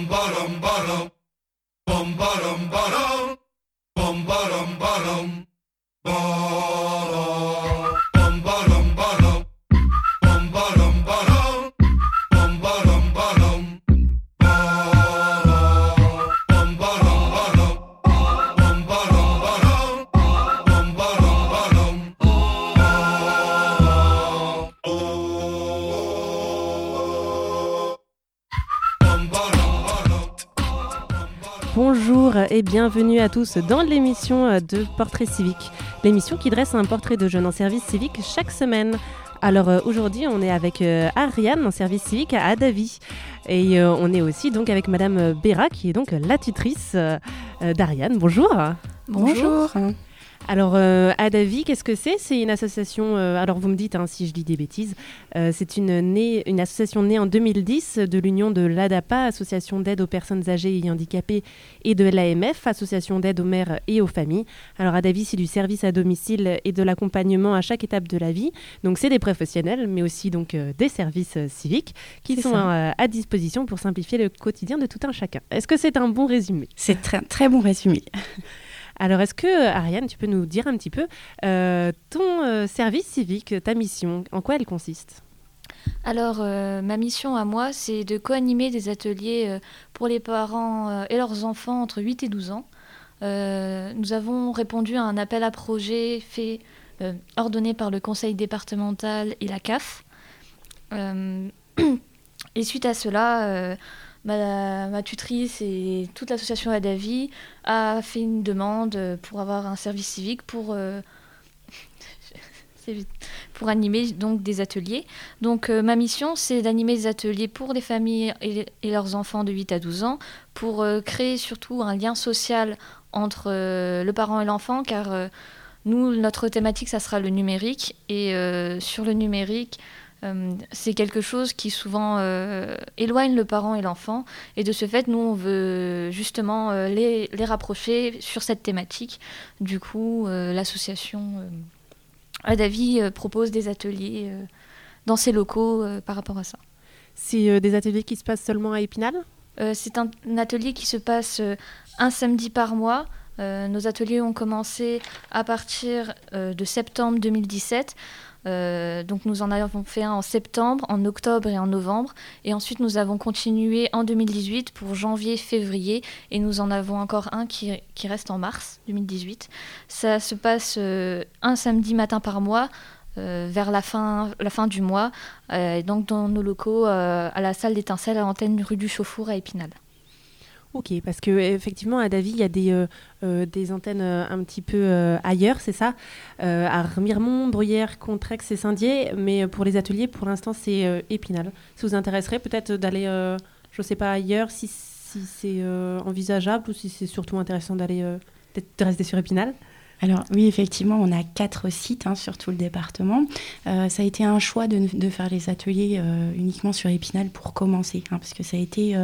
bum bum bum bum bum bum bum bum Bonjour et bienvenue à tous dans l'émission de Portrait civique, l'émission qui dresse un portrait de jeunes en service civique chaque semaine. Alors aujourd'hui on est avec Ariane en service civique à Davy et on est aussi donc avec Madame Béra qui est donc la tutrice d'Ariane. Bonjour. Bonjour. Alors, Adavi, qu'est-ce que c'est ? C'est une association, alors vous me dites si je dis des bêtises, c'est une association née en 2010 de l'union de l'ADAPA, Association d'aide aux personnes âgées et handicapées, et de l'AMF, Association d'aide aux mères et aux familles. Alors, Adavi, c'est du service à domicile et de l'accompagnement à chaque étape de la vie. Donc, c'est des professionnels, mais aussi donc, des services civiques qui sont à disposition pour simplifier le quotidien de tout un chacun. Est-ce que c'est un bon résumé ? C'est très bon résumé. Alors, est-ce que, Ariane, tu peux nous dire un petit peu ton service civique, ta mission, en quoi elle consiste ? Alors, ma mission à moi, c'est de co-animer des ateliers pour les parents et leurs enfants entre 8 et 12 ans. Nous avons répondu à un appel à projet ordonné par le conseil départemental et la CAF. Et suite à cela... Ma tutrice et toute l'association Adavi a fait une demande pour avoir un service civique pour animer donc des ateliers. Donc ma mission, c'est d'animer des ateliers pour les familles et leurs enfants de 8 à 12 ans pour créer surtout un lien social entre le parent et l'enfant car nous, notre thématique, ça sera le numérique et sur le numérique, c'est quelque chose qui souvent éloigne le parent et l'enfant. Et de ce fait, nous, on veut justement les rapprocher sur cette thématique. Du coup, l'association Adavi propose des ateliers dans ses locaux par rapport à ça. C'est des ateliers qui se passent seulement à Épinal ? C'est un atelier qui se passe un samedi par mois. Nos ateliers ont commencé à partir de septembre 2017. Donc nous en avons fait un en septembre, en octobre et en novembre. Et ensuite, nous avons continué en 2018 pour janvier, février. Et nous en avons encore un qui reste en mars 2018. Ça se passe un samedi matin par mois, vers la fin du mois. Donc dans nos locaux, à la salle d'Étincelle, à l'antenne rue du Chauffour à Épinal. Ok, parce qu'effectivement, à Davy, il y a des antennes un petit peu ailleurs, c'est ça, à Remiremont, Bruyères, Contrex et Saint-Dié, mais pour les ateliers, pour l'instant, c'est Épinal. Ça vous intéresserait peut-être d'aller, je ne sais pas, ailleurs, si c'est envisageable ou si c'est surtout intéressant de rester sur Épinal ? Alors oui, effectivement, on a 4 sites sur tout le département. Ça a été un choix de faire les ateliers uniquement sur Épinal pour commencer, parce que c'était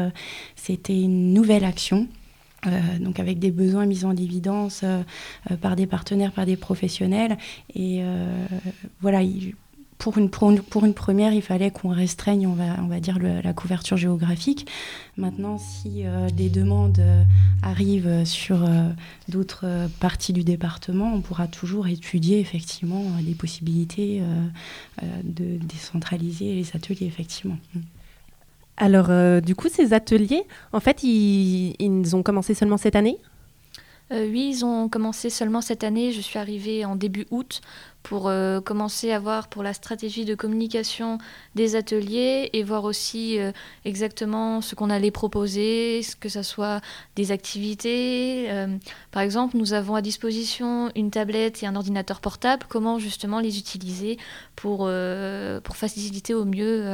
une nouvelle action. Donc avec des besoins mis en évidence par des partenaires, par des professionnels. Et voilà, pour une première, il fallait qu'on restreigne, on va dire, la couverture géographique. Maintenant, si des demandes arrivent sur d'autres parties du département, on pourra toujours étudier effectivement les possibilités de décentraliser les ateliers, effectivement. Alors, du coup, ces ateliers, en fait, ils ont commencé seulement cette année ? Oui, ils ont commencé seulement cette année. Je suis arrivée en début août pour commencer à voir pour la stratégie de communication des ateliers et voir aussi exactement ce qu'on allait proposer, que ce soit des activités. Par exemple, nous avons à disposition une tablette et un ordinateur portable. Comment justement les utiliser pour faciliter au mieux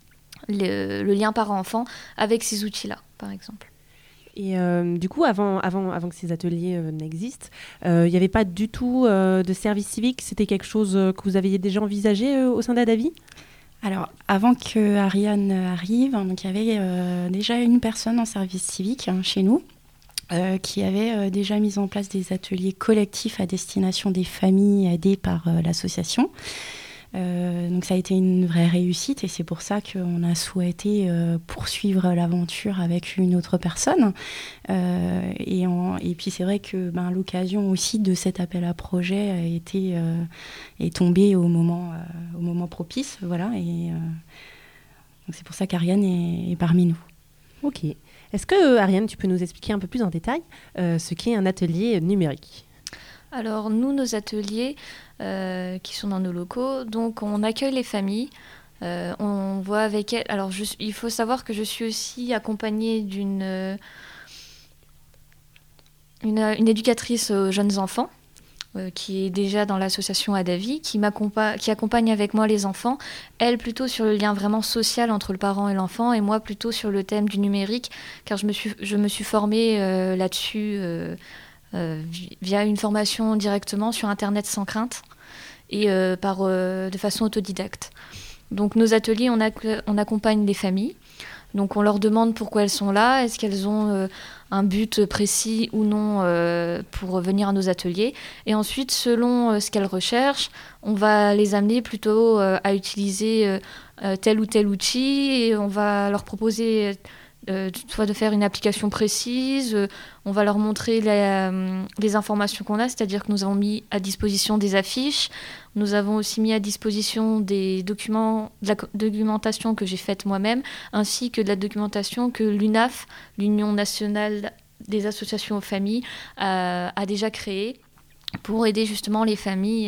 le lien parent-enfant avec ces outils-là, par exemple. Et du coup, avant que ces ateliers n'existent, il n'y avait pas du tout de service civique. C'était quelque chose que vous aviez déjà envisagé au sein d'Adavi ? Alors, avant que Ariane arrive, donc, il y avait déjà une personne en service civique chez nous qui avait déjà mis en place des ateliers collectifs à destination des familles aidées par l'association. Donc ça a été une vraie réussite et c'est pour ça qu'on a souhaité poursuivre l'aventure avec une autre personne. Et puis c'est vrai que l'occasion aussi de cet appel à projet est tombée au moment propice. Voilà, donc c'est pour ça qu'Ariane est parmi nous. Ok. Est-ce que, Ariane, tu peux nous expliquer un peu plus en détail ce qu'est un atelier numérique ? Alors nous, nos ateliers qui sont dans nos locaux, donc on accueille les familles, on voit avec elles. Alors il faut savoir que je suis aussi accompagnée d'une une éducatrice aux jeunes enfants qui est déjà dans l'association Adavi, qui accompagne avec moi les enfants, elle plutôt sur le lien vraiment social entre le parent et l'enfant, et moi plutôt sur le thème du numérique, car je me suis formée là-dessus via une formation directement sur Internet sans crainte et de façon autodidacte. Donc nos ateliers, on accompagne les familles. Donc on leur demande pourquoi elles sont là, est-ce qu'elles ont un but précis ou non pour venir à nos ateliers. Et ensuite, selon ce qu'elles recherchent, on va les amener plutôt à utiliser tel ou tel outil et on va leur proposer soit de faire une application précise, on va leur montrer les informations qu'on a, c'est-à-dire que nous avons mis à disposition des affiches, nous avons aussi mis à disposition des documents, de la documentation que j'ai faite moi-même, ainsi que de la documentation que l'UNAF, l'Union nationale des associations aux familles, a déjà créée pour aider justement les familles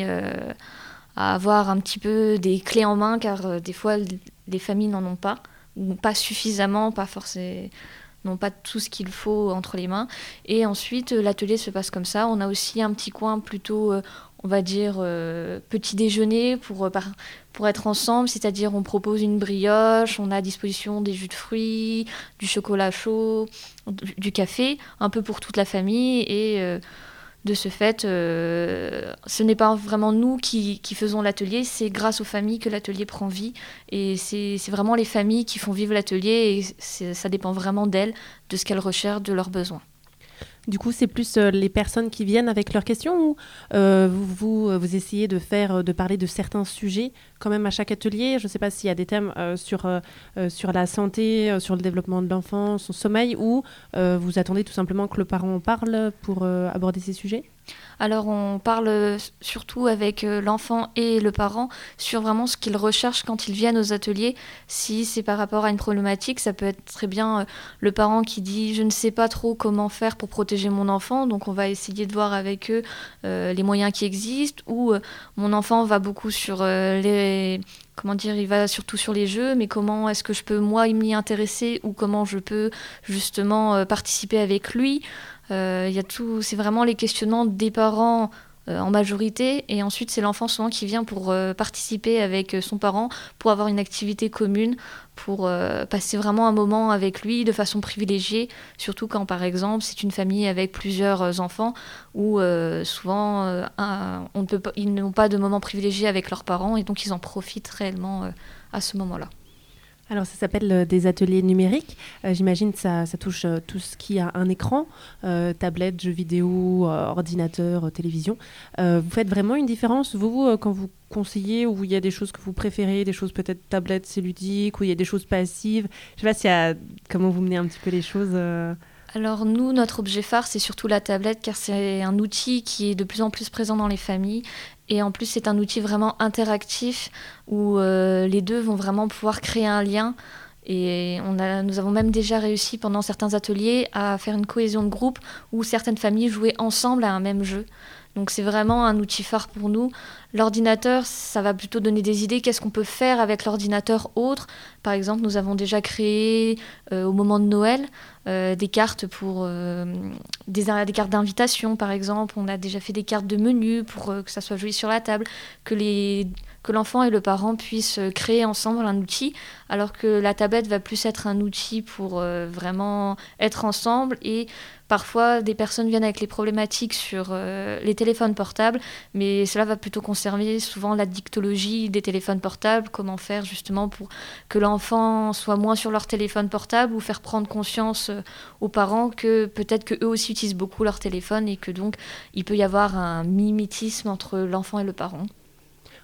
à avoir un petit peu des clés en main, car des fois les familles n'en ont pas, ou pas suffisamment, pas forcément, n'ont pas tout ce qu'il faut entre les mains. Et ensuite, l'atelier se passe comme ça. On a aussi un petit coin plutôt, on va dire, petit déjeuner pour être ensemble, c'est-à-dire on propose une brioche, on a à disposition des jus de fruits, du chocolat chaud, du café, un peu pour toute la famille. Et de ce fait, ce n'est pas vraiment nous qui faisons l'atelier, c'est grâce aux familles que l'atelier prend vie. Et c'est vraiment les familles qui font vivre l'atelier et ça dépend vraiment d'elles, de ce qu'elles recherchent, de leurs besoins. Du coup, c'est plus les personnes qui viennent avec leurs questions ou vous essayez de parler de certains sujets quand même à chaque atelier. Je ne sais pas s'il y a des thèmes sur la santé, sur le développement de l'enfant, son sommeil, ou vous attendez tout simplement que le parent en parle pour aborder ces sujets ? Alors on parle surtout avec l'enfant et le parent sur vraiment ce qu'ils recherchent quand ils viennent aux ateliers. Si c'est par rapport à une problématique, ça peut être très bien le parent qui dit « je ne sais pas trop comment faire pour protéger mon enfant », donc on va essayer de voir avec eux les moyens qui existent, ou mon enfant va beaucoup sur il va surtout sur les jeux, mais comment est-ce que je peux moi m'y intéresser ou comment je peux justement participer avec lui. C'est vraiment les questionnements des parents en majorité, et ensuite c'est l'enfant souvent qui vient pour participer avec son parent, pour avoir une activité commune, pour passer vraiment un moment avec lui de façon privilégiée, surtout quand par exemple c'est une famille avec plusieurs enfants où souvent ils n'ont pas de moment privilégié avec leurs parents et donc ils en profitent réellement à ce moment-là. Alors ça s'appelle des ateliers numériques. J'imagine que ça touche tout ce qui a un écran, tablette, jeux vidéo, ordinateur, télévision. Vous faites vraiment une différence, vous, quand vous conseillez, où il y a des choses que vous préférez, des choses peut-être tablette, c'est ludique, où il y a des choses passives. Je ne sais pas comment vous menez un petit peu les choses. Alors nous, notre objet phare, c'est surtout la tablette, car c'est un outil qui est de plus en plus présent dans les familles. Et en plus, c'est un outil vraiment interactif où les deux vont vraiment pouvoir créer un lien. Et nous avons même déjà réussi pendant certains ateliers à faire une cohésion de groupe où certaines familles jouaient ensemble à un même jeu. Donc c'est vraiment un outil phare pour nous. L'ordinateur, ça va plutôt donner des idées. Qu'est-ce qu'on peut faire avec l'ordinateur autre ? Par exemple, nous avons déjà créé au moment de Noël des cartes pour des cartes d'invitation, par exemple. On a déjà fait des cartes de menu pour que ça soit joli sur la table, que l'enfant et le parent puissent créer ensemble un outil, alors que la tablette va plus être un outil pour vraiment être ensemble. Et parfois, des personnes viennent avec les problématiques sur les téléphones portables, mais cela va plutôt concerner souvent la dictologie des téléphones portables, comment faire justement pour que l'enfant soit moins sur leur téléphone portable, ou faire prendre conscience aux parents que peut-être qu'eux aussi utilisent beaucoup leur téléphone et que donc il peut y avoir un mimétisme entre l'enfant et le parent.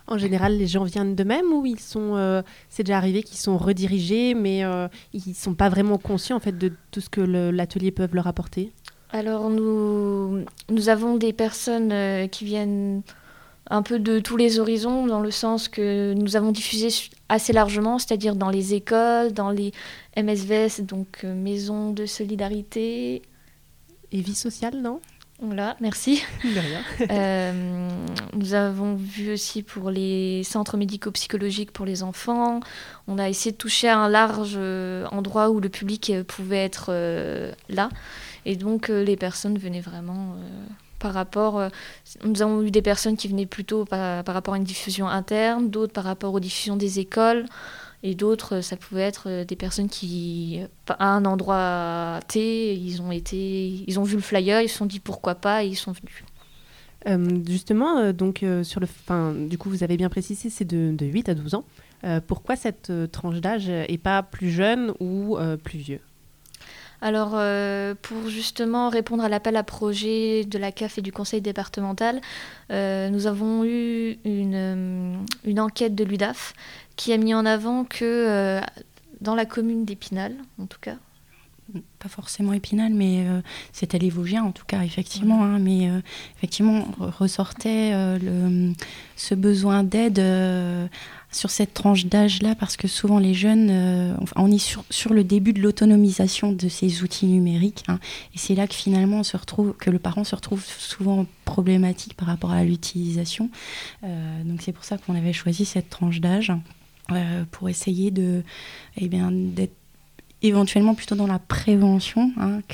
En général, les gens viennent d'eux-mêmes ou c'est déjà arrivé qu'ils sont redirigés, mais ils ne sont pas vraiment conscients en fait, de tout ce que l'atelier peut leur apporter? Alors nous avons des personnes qui viennent un peu de tous les horizons, dans le sens que nous avons diffusé assez largement, c'est-à-dire dans les écoles, dans les MSVS, donc maisons de solidarité. Et vie sociale, non? Voilà, merci. De rien. Nous avons vu aussi pour les centres médico-psychologiques pour les enfants. On a essayé de toucher un large endroit où le public pouvait être là. Et donc les personnes venaient vraiment par rapport... nous avons eu des personnes qui venaient plutôt par rapport à une diffusion interne, d'autres par rapport aux diffusions des écoles. Et d'autres, ça pouvait être des personnes qui, à un endroit T, ils ont vu le flyer, ils se sont dit pourquoi pas et ils sont venus. Justement, donc, du coup, vous avez bien précisé, c'est de 8 à 12 ans. Pourquoi cette tranche d'âge et pas plus jeune ou plus vieux? Alors, pour justement répondre à l'appel à projet de la CAF et du conseil départemental, nous avons eu une enquête de l'UDAF qui a mis en avant que dans la commune d'Épinal, en tout cas, pas forcément Épinal, mais c'était les Vosgiens en tout cas, effectivement. Hein, mais effectivement, ressortait ce besoin d'aide sur cette tranche d'âge-là, parce que souvent les jeunes, on est sur le début de l'autonomisation de ces outils numériques. Hein, et c'est là que finalement que le parent se retrouve souvent problématique par rapport à l'utilisation. Donc c'est pour ça qu'on avait choisi cette tranche d'âge pour essayer d'être éventuellement plutôt dans la prévention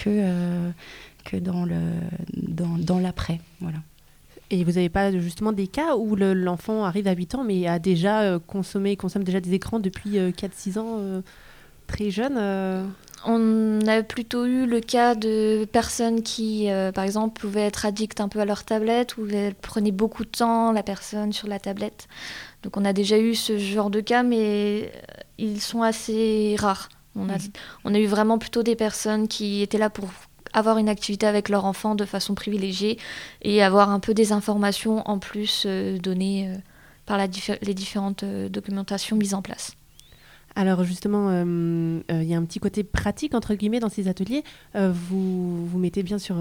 que dans l'après. Voilà. Et vous n'avez pas justement des cas où l'enfant arrive à 8 ans mais a déjà consomme déjà des écrans depuis 4-6 ans, très jeune On a plutôt eu le cas de personnes qui, par exemple, pouvaient être addictes un peu à leur tablette, où elles prenaient beaucoup de temps, la personne, sur la tablette. Donc on a déjà eu ce genre de cas, mais ils sont assez rares. On a eu vraiment plutôt des personnes qui étaient là pour avoir une activité avec leur enfant de façon privilégiée et avoir un peu des informations en plus données par les différentes documentations mises en place. Alors justement, il y a un petit côté pratique entre guillemets dans ces ateliers. Vous mettez bien sur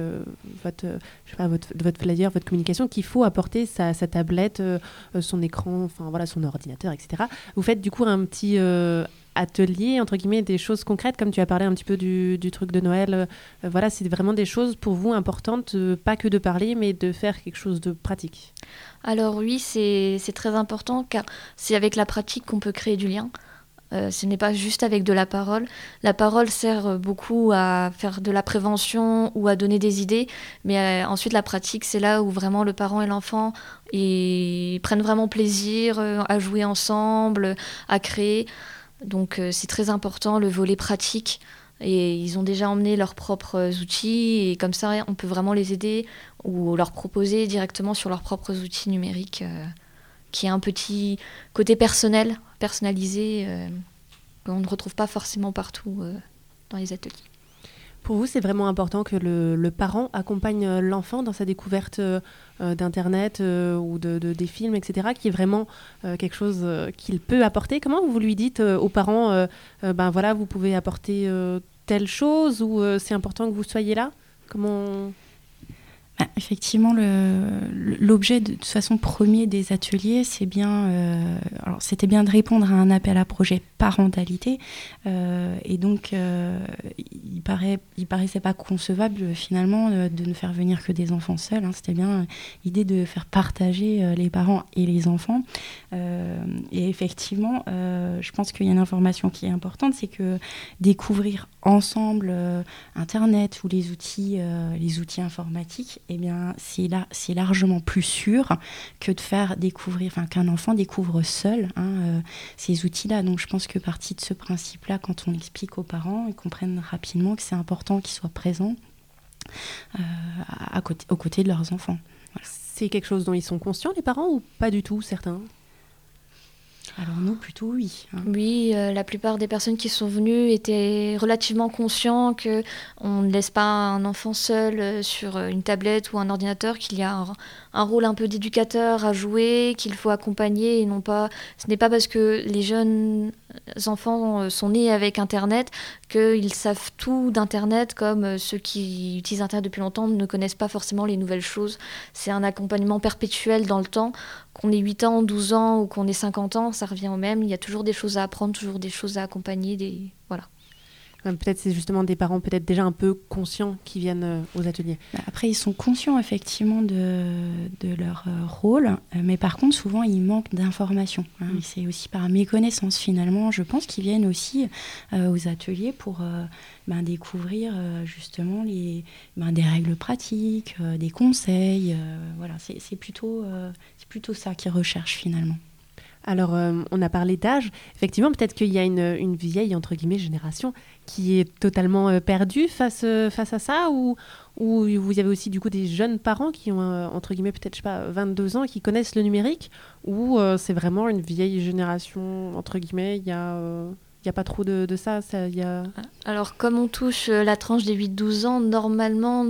votre flyer, votre communication, qu'il faut apporter sa tablette, son écran, enfin voilà, son ordinateur, etc. Vous faites du coup un petit atelier entre guillemets, des choses concrètes, comme tu as parlé un petit peu du truc de Noël. Voilà, c'est vraiment des choses pour vous importantes, pas que de parler, mais de faire quelque chose de pratique. Alors oui, c'est très important, car c'est avec la pratique qu'on peut créer du lien. Ce n'est pas juste avec de la parole. La parole sert beaucoup à faire de la prévention ou à donner des idées, mais ensuite la pratique, c'est là où vraiment le parent et l'enfant prennent vraiment plaisir à jouer ensemble, à créer. Donc c'est très important, le volet pratique. Et ils ont déjà emmené leurs propres outils, et comme ça on peut vraiment les aider ou leur proposer directement sur leurs propres outils numériques, qui est un petit côté personnalisé, qu'on ne retrouve pas forcément partout dans les ateliers. Pour vous, c'est vraiment important que le parent accompagne l'enfant dans sa découverte d'Internet ou des films, etc., qui est vraiment quelque chose qu'il peut apporter. Comment vous lui dites aux parents, voilà, vous pouvez apporter telle chose, ou c'est important que vous soyez là? Comment... Effectivement, l'objet de toute façon premier des ateliers, c'est bien, alors c'était bien de répondre à un appel à projet parentalité, et donc il paraissait pas concevable finalement de ne faire venir que des enfants seuls. Hein. C'était bien l'idée de faire partager les parents et les enfants. Et effectivement, je pense qu'il y a une information qui est importante, c'est que découvrir ensemble Internet ou les outils informatiques, eh bien, c'est largement plus sûr que de faire découvrir, qu'un enfant découvre seul ces outils-là. Donc, je pense que partie de ce principe-là, quand on explique aux parents, ils comprennent rapidement que c'est important qu'ils soient présents aux côtés de leurs enfants. Voilà. C'est quelque chose dont ils sont conscients, les parents, ou pas du tout, certains? Alors nous, plutôt oui. Oui, la plupart des personnes qui sont venues étaient relativement conscients qu'on ne laisse pas un enfant seul sur une tablette ou un ordinateur, qu'il y a un rôle un peu d'éducateur à jouer, qu'il faut accompagner et non pas... Ce n'est pas parce que les jeunes enfants sont nés avec Internet qu'ils savent tout d'Internet, comme ceux qui utilisent Internet depuis longtemps ne connaissent pas forcément les nouvelles choses. C'est un accompagnement perpétuel dans le temps. Qu'on ait 8 ans, 12 ans ou qu'on ait 50 ans, ça revient au même. Il y a toujours des choses à apprendre, toujours des choses à accompagner. Voilà. Peut-être c'est justement des parents peut-être déjà un peu conscients qui viennent aux ateliers. Après, ils sont conscients effectivement de leur rôle, mais par contre, souvent, ils manquent d'informations. C'est aussi par méconnaissance, finalement. Je pense qu'ils viennent aussi aux ateliers pour découvrir justement des règles pratiques, des conseils. Voilà, c'est plutôt ça qu'ils recherchent finalement. Alors, on a parlé d'âge. Effectivement, peut-être qu'il y a une vieille, entre guillemets, génération qui est totalement perdue face à ça, ou vous avez aussi, du coup, des jeunes parents qui ont, entre guillemets, peut-être, je sais pas, 22 ans, qui connaissent le numérique, ou c'est vraiment une vieille génération, entre guillemets, il y a pas trop de ça, Alors, comme on touche la tranche des 8-12 ans, normalement,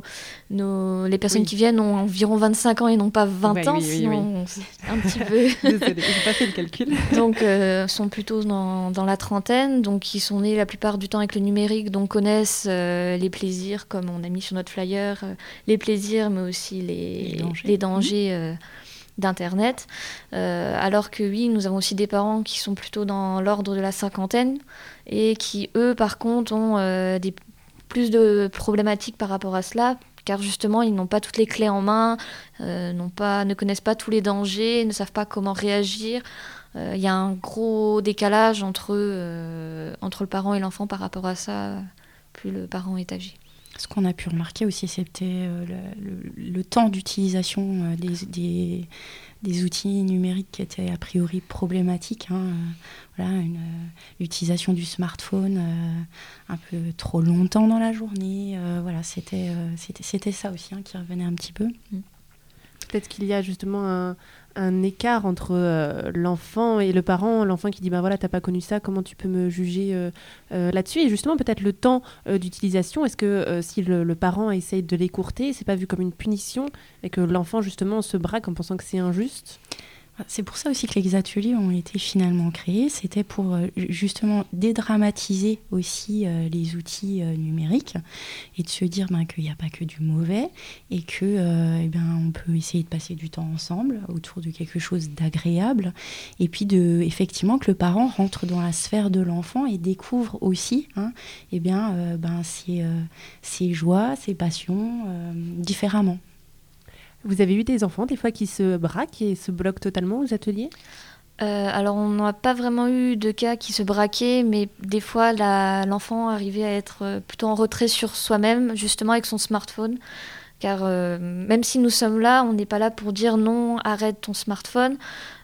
les personnes qui viennent ont environ 25 ans et non pas 20 ans, sinon c'est un petit peu... Désolée, j'ai pas fait le calcul. Donc, sont plutôt dans la trentaine, donc ils sont nés la plupart du temps avec le numérique, donc connaissent les plaisirs, comme on a mis sur notre flyer, les plaisirs, mais aussi les dangers d'Internet. Alors que oui, nous avons aussi des parents qui sont plutôt dans l'ordre de la cinquantaine et qui, eux, par contre, ont plus de problématiques par rapport à cela, car justement, ils n'ont pas toutes les clés en main, ne connaissent pas tous les dangers, ne savent pas comment réagir. Il y a un gros décalage entre le parent et l'enfant par rapport à ça, plus le parent est âgé. Ce qu'on a pu remarquer aussi, c'était le temps d'utilisation des outils numériques qui étaient a priori problématiques. L'utilisation du smartphone un peu trop longtemps dans la journée. C'était ça aussi qui revenait un petit peu. Peut-être qu'il y a justement un écart entre l'enfant et le parent, l'enfant qui dit voilà, t'as pas connu ça, comment tu peux me juger là-dessus, et justement peut-être le temps d'utilisation, est-ce que si le parent essaye de l'écourter, c'est pas vu comme une punition et que l'enfant justement se braque en pensant que c'est injuste? C'est pour ça aussi que les ateliers ont été finalement créés. C'était pour justement dédramatiser aussi les outils numériques et de se dire qu'il n'y a pas que du mauvais et que on peut essayer de passer du temps ensemble autour de quelque chose d'agréable, et puis effectivement que le parent rentre dans la sphère de l'enfant et découvre aussi ses joies, ses passions différemment. Vous avez eu des enfants, des fois, qui se braquent et se bloquent totalement aux ateliers ? Alors, on n'a pas vraiment eu de cas qui se braquaient, mais des fois, l'enfant arrivait à être plutôt en retrait sur soi-même, justement avec son smartphone. Car même si nous sommes là, on n'est pas là pour dire non, arrête ton smartphone.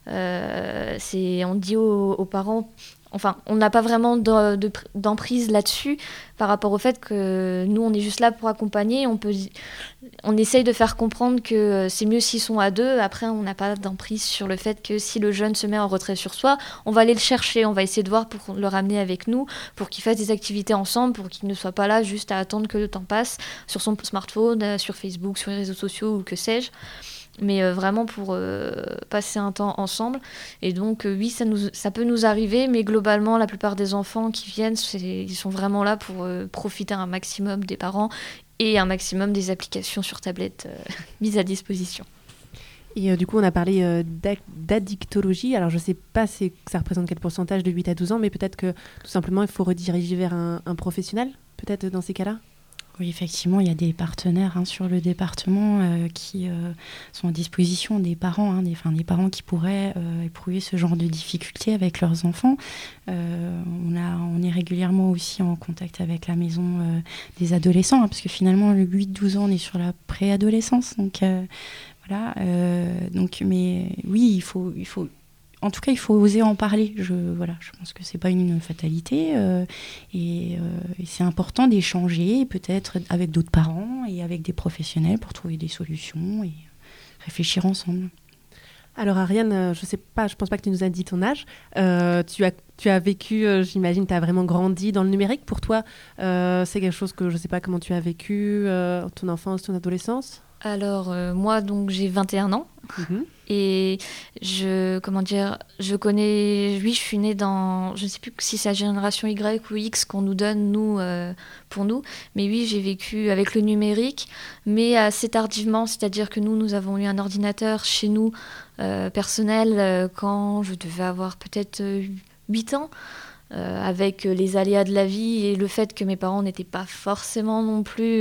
On dit aux parents... Enfin, on n'a pas vraiment d'emprise là-dessus par rapport au fait que nous, on est juste là pour accompagner. On essaye de faire comprendre que c'est mieux s'ils sont à deux. Après, on n'a pas d'emprise sur le fait que si le jeune se met en retrait sur soi, on va aller le chercher. On va essayer de voir pour le ramener avec nous, pour qu'il fasse des activités ensemble, pour qu'il ne soit pas là juste à attendre que le temps passe sur son smartphone, sur Facebook, sur les réseaux sociaux ou que sais-je. Mais vraiment pour passer un temps ensemble. Et donc, oui, ça peut nous arriver, mais globalement, la plupart des enfants qui viennent, ils sont vraiment là pour profiter un maximum des parents et un maximum des applications sur tablette mises à disposition. Et du coup, on a parlé d'addictologie. Alors, je ne sais pas ça représente quel pourcentage de 8 à 12 ans, mais peut-être que tout simplement, il faut rediriger vers un professionnel, peut-être dans ces cas-là. Oui, effectivement, il y a des partenaires sur le département qui sont à disposition des parents, des parents qui pourraient éprouver ce genre de difficultés avec leurs enfants. On est régulièrement aussi en contact avec la maison des adolescents, parce que finalement, le 8-12 ans, on est sur la préadolescence. Donc, voilà. Mais oui, il faut en tout cas, il faut oser en parler. Je pense que c'est pas une fatalité et c'est important d'échanger, peut-être avec d'autres parents et avec des professionnels pour trouver des solutions et réfléchir ensemble. Alors Ariane, je sais pas, je pense pas que tu nous as dit ton âge. Tu as vécu, j'imagine, tu as vraiment grandi dans le numérique. Pour toi, c'est quelque chose que je sais pas comment tu as vécu, ton enfance, ton adolescence. Alors, moi, donc, j'ai 21 ans. Et je connais, oui, je suis née dans, je ne sais plus si c'est la génération Y ou X qu'on nous donne, nous, pour nous. Mais oui, j'ai vécu avec le numérique, mais assez tardivement. C'est-à-dire que nous avons eu un ordinateur chez nous, personnel, quand je devais avoir peut-être 8 ans. Avec les aléas de la vie et le fait que mes parents n'étaient pas forcément non plus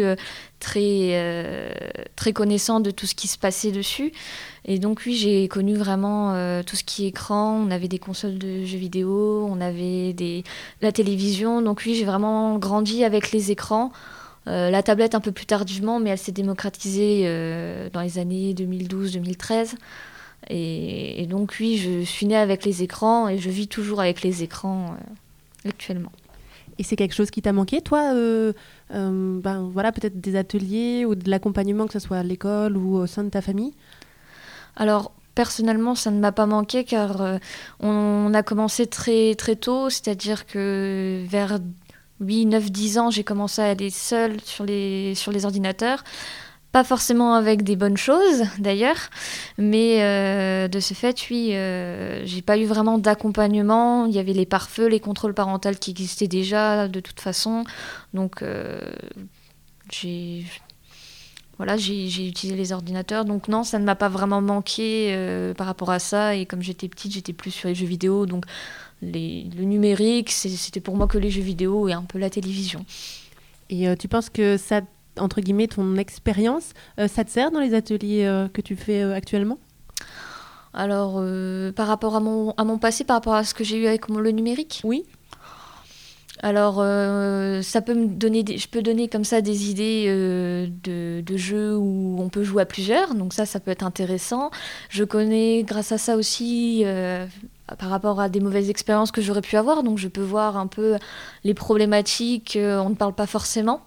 très connaissants de tout ce qui se passait dessus. Et donc oui, j'ai connu vraiment tout ce qui est écran. On avait des consoles de jeux vidéo, on avait la télévision. Donc oui, j'ai vraiment grandi avec les écrans. La tablette un peu plus tardivement, mais elle s'est démocratisée dans les années 2012-2013. Et donc oui, je suis née avec les écrans et je vis toujours avec les écrans actuellement. Et c'est quelque chose qui t'a manqué, toi voilà, peut-être des ateliers ou de l'accompagnement, que ce soit à l'école ou au sein de ta famille? Alors, personnellement, ça ne m'a pas manqué car on a commencé très, très tôt, c'est-à-dire que vers 8, 9, 10 ans, j'ai commencé à aller seule sur les ordinateurs. Pas forcément avec des bonnes choses, d'ailleurs, mais de ce fait, oui, j'ai pas eu vraiment d'accompagnement. Il y avait les pare-feux, les contrôles parentaux qui existaient déjà, de toute façon. Donc, j'ai utilisé les ordinateurs. Donc non, ça ne m'a pas vraiment manqué par rapport à ça. Et comme j'étais petite, j'étais plus sur les jeux vidéo. Donc, le numérique, c'était pour moi que les jeux vidéo et un peu la télévision. Et tu penses que ça, entre guillemets, ton expérience, ça te sert dans les ateliers que tu fais actuellement? Alors, par rapport à mon passé, par rapport à ce que j'ai eu avec le numérique? Oui. Alors, ça peut me donner je peux donner comme ça des idées de jeux où on peut jouer à plusieurs, donc ça peut être intéressant. Je connais grâce à ça aussi par rapport à des mauvaises expériences que j'aurais pu avoir, donc je peux voir un peu les problématiques, on ne parle pas forcément.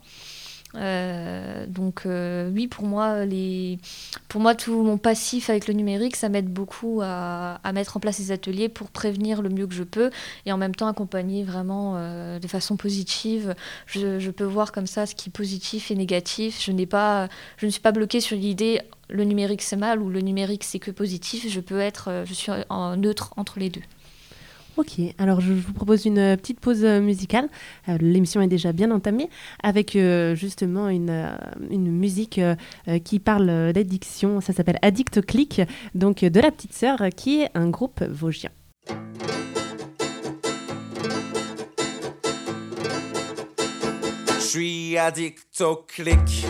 Donc oui, pour moi tout mon passif avec le numérique, ça m'aide beaucoup à mettre en place des ateliers pour prévenir le mieux que je peux et en même temps accompagner vraiment de façon positive. Je peux voir comme ça ce qui est positif et négatif. Je ne suis pas bloquée sur l'idée le numérique c'est mal ou le numérique c'est que positif. Je suis en neutre entre les deux. Ok, alors je vous propose une petite pause musicale. L'émission est déjà bien entamée avec justement une musique qui parle d'addiction. Ça s'appelle Addict au clic, donc de La Petite Sœur, qui est un groupe vosgien. Je suis addict au clic,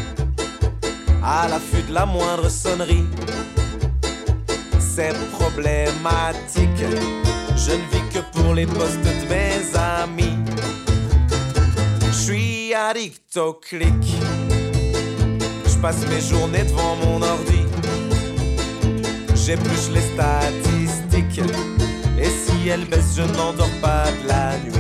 à l'affût de la moindre sonnerie. C'est problématique. Je ne vis que pour les posts de mes amis. Je suis addict au clic. Je passe mes journées devant mon ordi. J'épluche les statistiques. Et si elles baissent, je n'endors pas de la nuit.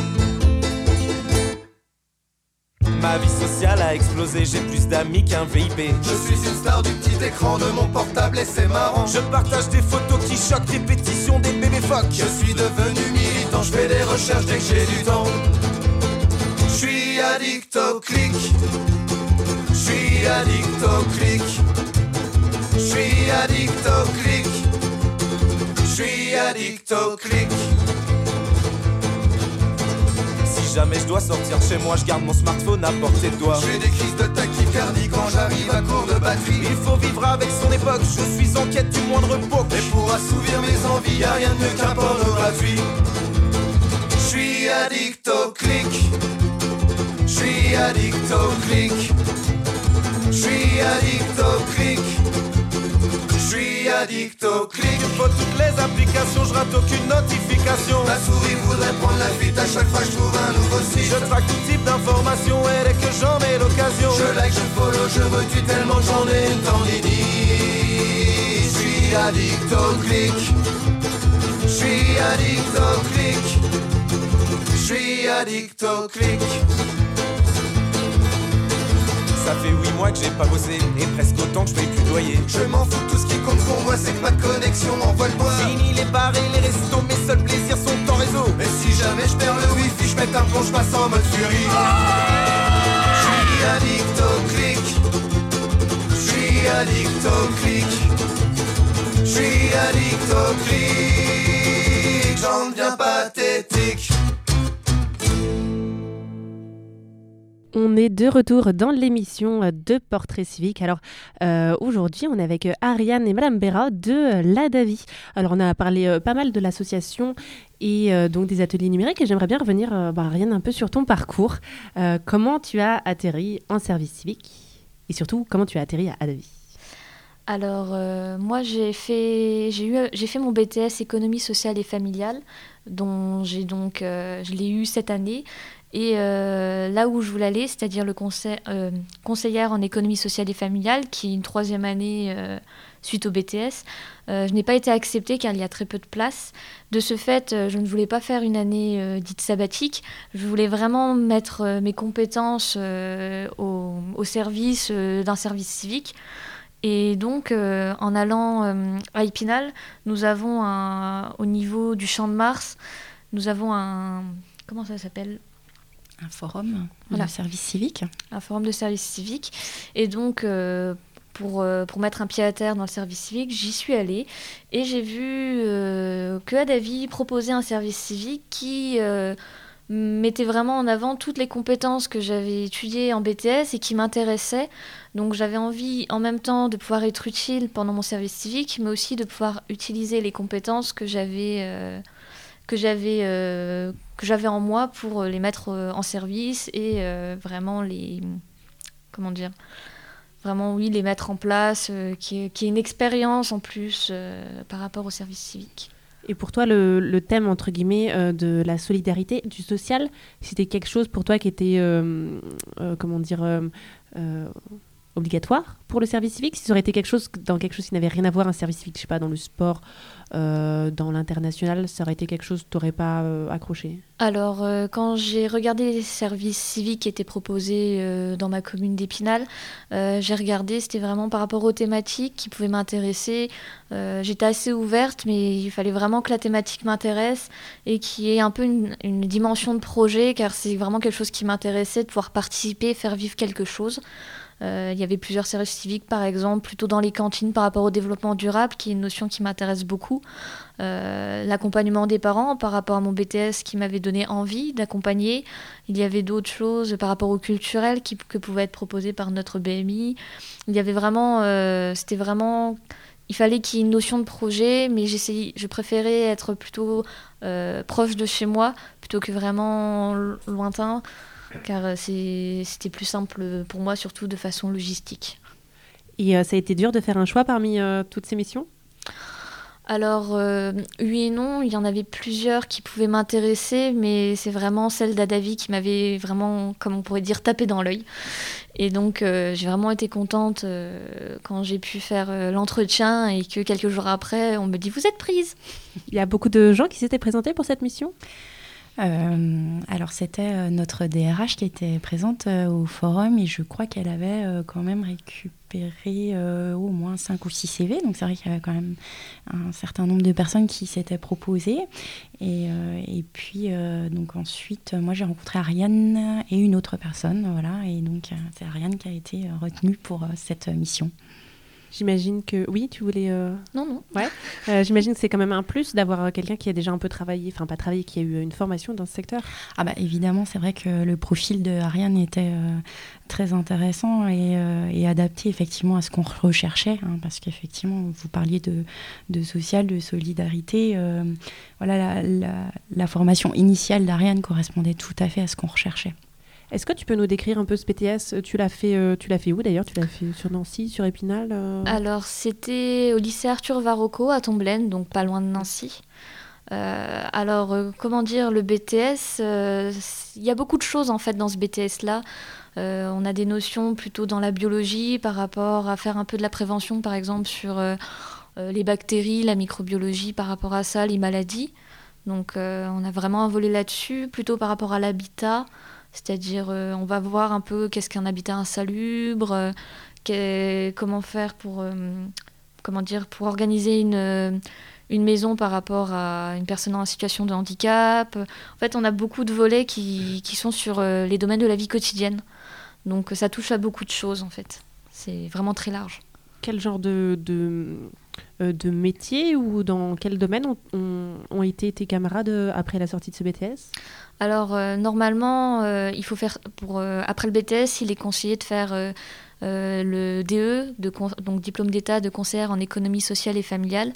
Ma vie sociale a explosé, j'ai plus d'amis qu'un VIP. Je suis une star du petit écran de mon portable et c'est marrant. Je partage des photos qui choquent, répétition des bébés phoques. Je suis devenu militant, je fais des recherches dès que j'ai du temps. Je suis addict au clic. Je suis addict au clic. Je suis addict au clic. Je suis addict au clic. Si jamais je dois sortir de chez moi, je garde mon smartphone à portée de doigt. J'ai des crises de tachycardie quand j'arrive à court de batterie. Il faut vivre avec son époque, je suis en quête du moindre poke. Et pour assouvir mes envies, y'a rien de mieux qu'un porno gratuit. Je suis addict au clic. Je suis addict au clic. Je suis addict au clic. Je suis addict au clic. Il faut toutes les applications, je rate aucune notification. Ma souris voudrait prendre la fuite à chaque fois que je trouve un nouveau site. Je traque tout type d'informations et dès que j'en ai l'occasion, je like, je follow, je retweet tellement que j'en ai une tendinite. Je suis addict au clic. Je suis addict au clic. Je suis addict au clic. ça fait 8 mois que j'ai pas bossé, et presque autant que je paye plus de loyer. Je m'en fous, tout ce qui compte pour moi c'est que ma connexion m'envoie le bois. Fini les bars et les restos, mes seuls plaisirs sont en réseau. Mais si jamais je perds le wifi, je mets un plomb, je passe en mode furie. Je suis addict au clic. Je suis addict au clic. Je suis addict au clic. J'en deviens pathétique. On est de retour dans l'émission de Portrait Civique. Alors aujourd'hui, on est avec Ariane et Madame Béra de l'ADAVI. Alors on a parlé pas mal de l'association et donc des ateliers numériques. Et j'aimerais bien revenir, Ariane, un peu sur ton parcours. Comment tu as atterri en service civique et surtout comment tu as atterri à ADAVI? Alors, moi, j'ai fait mon BTS économie sociale et familiale, dont je l'ai eu cette année. Et là où je voulais aller, c'est-à-dire le conseillère en économie sociale et familiale, qui est une 3e année suite au BTS, je n'ai pas été acceptée car il y a très peu de place. De ce fait, je ne voulais pas faire une année dite sabbatique. Je voulais vraiment mettre mes compétences au service d'un service civique. Et donc, en allant à Épinal, nous avons au niveau du Champ de Mars, nous avons comment ça s'appelle ? Un forum Voilà. de service civique. Un forum de service civique. Et donc, pour mettre un pied à terre dans le service civique, j'y suis allée. Et j'ai vu que ADAVI proposait un service civique qui mettait vraiment en avant toutes les compétences que j'avais étudiées en BTS et qui m'intéressaient. Donc j'avais envie en même temps de pouvoir être utile pendant mon service civique, mais aussi de pouvoir utiliser les compétences que j'avais en moi pour les mettre en service et vraiment les mettre en place, qui est une expérience en plus par rapport au service civique. Et pour toi, le thème, entre guillemets, de la solidarité, du social, c'était quelque chose pour toi qui était, obligatoire pour le service civique? Si ça aurait été quelque chose qui n'avait rien à voir, un service civique, je sais pas, dans le sport, dans l'international, ça aurait été quelque chose que tu n'aurais pas accroché? Alors, quand j'ai regardé les services civiques qui étaient proposés dans ma commune d'Épinal, j'ai regardé, c'était vraiment par rapport aux thématiques qui pouvaient m'intéresser. J'étais assez ouverte, mais il fallait vraiment que la thématique m'intéresse et qu'il y ait un peu une dimension de projet, car c'est vraiment quelque chose qui m'intéressait, de pouvoir participer, faire vivre quelque chose. Il y avait plusieurs services civiques, par exemple, plutôt dans les cantines par rapport au développement durable, qui est une notion qui m'intéresse beaucoup. L'accompagnement des parents par rapport à mon BTS qui m'avait donné envie d'accompagner. Il y avait d'autres choses par rapport au culturel que pouvait être proposé par notre BMI. Il y avait vraiment... il fallait qu'il y ait une notion de projet, mais je préférais être plutôt proche de chez moi plutôt que vraiment lointain, car c'était plus simple pour moi, surtout de façon logistique. Et ça a été dur de faire un choix parmi toutes ces missions? Alors, oui et non, il y en avait plusieurs qui pouvaient m'intéresser, mais c'est vraiment celle d'ADAVI qui m'avait vraiment, comme on pourrait dire, tapé dans l'œil. Et donc, j'ai vraiment été contente quand j'ai pu faire l'entretien et que quelques jours après, on me dit « Vous êtes prise !» Il y a beaucoup de gens qui s'étaient présentés pour cette mission? Alors c'était notre DRH qui était présente au forum et je crois qu'elle avait quand même récupéré au moins 5 ou 6 CV, donc c'est vrai qu'il y avait quand même un certain nombre de personnes qui s'étaient proposées et puis donc ensuite moi j'ai rencontré Ariane et une autre personne, voilà, et donc c'est Ariane qui a été retenue pour cette mission. J'imagine que... Oui, tu voulais... Non. Ouais. J'imagine que c'est quand même un plus d'avoir quelqu'un qui a déjà un peu travaillé, enfin pas travaillé, qui a eu une formation dans ce secteur. Ah bah évidemment, c'est vrai que le profil de Ariane était très intéressant et adapté effectivement à ce qu'on recherchait, hein, parce qu'effectivement, vous parliez de social, de solidarité. Voilà, la formation initiale d'Ariane correspondait tout à fait à ce qu'on recherchait. Est-ce que tu peux nous décrire un peu ce BTS? Tu l'as fait où d'ailleurs? Tu l'as fait sur Nancy, sur Épinal? Alors, c'était au lycée Arthur Varocco à Tomblaine, donc pas loin de Nancy. Comment dire, le BTS, il y a beaucoup de choses en fait dans ce BTS-là. On a des notions plutôt dans la biologie par rapport à faire un peu de la prévention, par exemple, sur les bactéries, la microbiologie par rapport à ça, les maladies. Donc, on a vraiment un volet là-dessus, plutôt par rapport à l'habitat. C'est-à-dire, on va voir un peu qu'est-ce qu'un habitat insalubre, comment faire pour organiser une maison par rapport à une personne en situation de handicap. En fait, on a beaucoup de volets qui sont sur les domaines de la vie quotidienne. Donc, ça touche à beaucoup de choses, en fait. C'est vraiment très large. Quel genre de métier ou dans quel domaine ont été tes camarades après la sortie de ce BTS ? Alors, normalement, il faut faire après le BTS, il est conseillé de faire le DE, donc diplôme d'État de conseillère en économie sociale et familiale.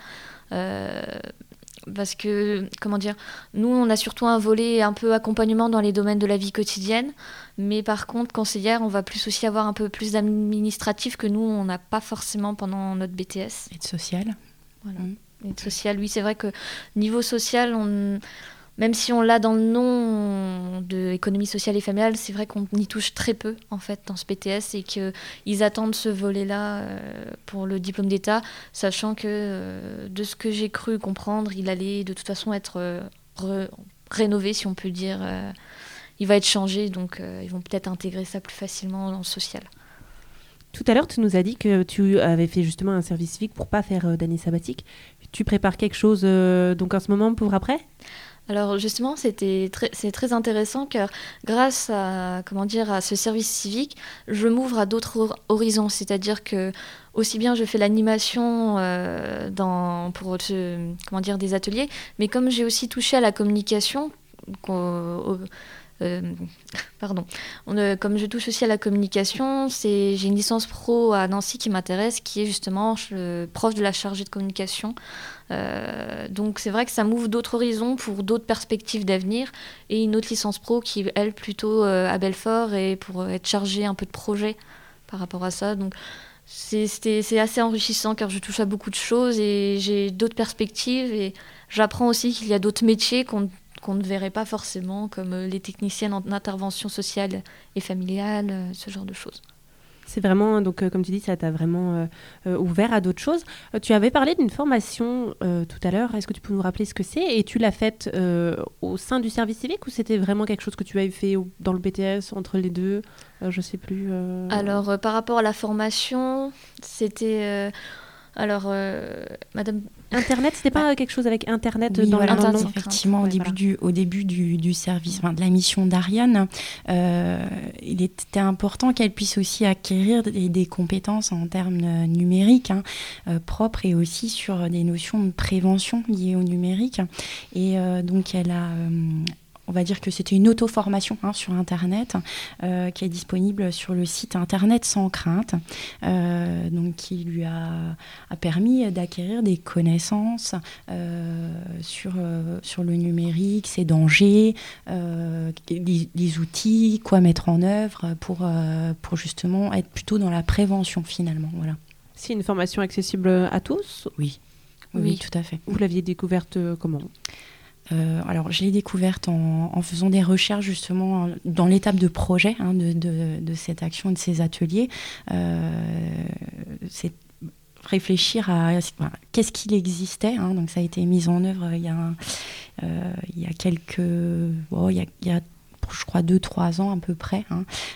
Parce que, nous, on a surtout un volet un peu accompagnement dans les domaines de la vie quotidienne, mais par contre, conseillère, on va plus aussi avoir un peu plus d'administratif que nous, on n'a pas forcément pendant notre BTS. Et de social. Voilà. Et de social, oui, c'est vrai que niveau social, même si on l'a dans le nom de économie sociale et familiale, c'est vrai qu'on y touche très peu en fait dans ce BTS et qu'ils attendent ce volet-là pour le diplôme d'État, sachant que de ce que j'ai cru comprendre, il allait de toute façon être rénové, si on peut dire. Il va être changé, donc ils vont peut-être intégrer ça plus facilement dans le social. Tout à l'heure, tu nous as dit que tu avais fait justement un service civique pour pas faire d'année sabbatique. Tu prépares quelque chose donc en ce moment pour après ? Alors justement, c'est très intéressant car grâce à ce service civique, je m'ouvre à d'autres horizons. C'est-à-dire que aussi bien je fais l'animation pour des ateliers, mais comme j'ai aussi touché à la communication, comme je touche aussi à la communication, j'ai une licence pro à Nancy qui m'intéresse, qui est justement proche de la chargée de communication. Donc c'est vrai que ça m'ouvre d'autres horizons pour d'autres perspectives d'avenir, et une autre licence pro qui, elle, plutôt à Belfort, et pour être chargée un peu de projet par rapport à ça. Donc c'est assez enrichissant car je touche à beaucoup de choses et j'ai d'autres perspectives, et j'apprends aussi qu'il y a d'autres métiers qu'on ne verrait pas forcément, comme les techniciennes en intervention sociale et familiale, ce genre de choses. C'est vraiment, donc comme tu dis, ça t'a vraiment ouvert à d'autres choses. Tu avais parlé d'une formation tout à l'heure. Est-ce que tu peux nous rappeler ce que c'est ? Et tu l'as faite au sein du service civique, ou c'était vraiment quelque chose que tu avais fait dans le BTS, entre les deux ? Je ne sais plus. Alors, par rapport à la formation, c'était... Madame... Internet, c'était pas quelque chose avec Internet oui, dans voilà, le nom ? Effectivement, au début du service, de la mission d'Ariane, il était important qu'elle puisse aussi acquérir des compétences en termes numériques propres, et aussi sur des notions de prévention liées au numérique. Et donc, elle a... on va dire que c'était une auto-formation sur Internet qui est disponible sur le site Internet sans crainte, donc qui lui a permis d'acquérir des connaissances sur le numérique, ses dangers, les outils, quoi mettre en œuvre pour justement être plutôt dans la prévention finalement. Voilà. C'est une formation accessible à tous ? Oui, tout à fait. Vous l'aviez découverte comment ? Alors, je l'ai découverte en faisant des recherches justement dans l'étape de projet de cette action et de ces ateliers. C'est réfléchir à qu'est-ce qu'il existait. Donc, ça a été mis en œuvre il y a quelques... il y a je crois 2-3 ans à peu près,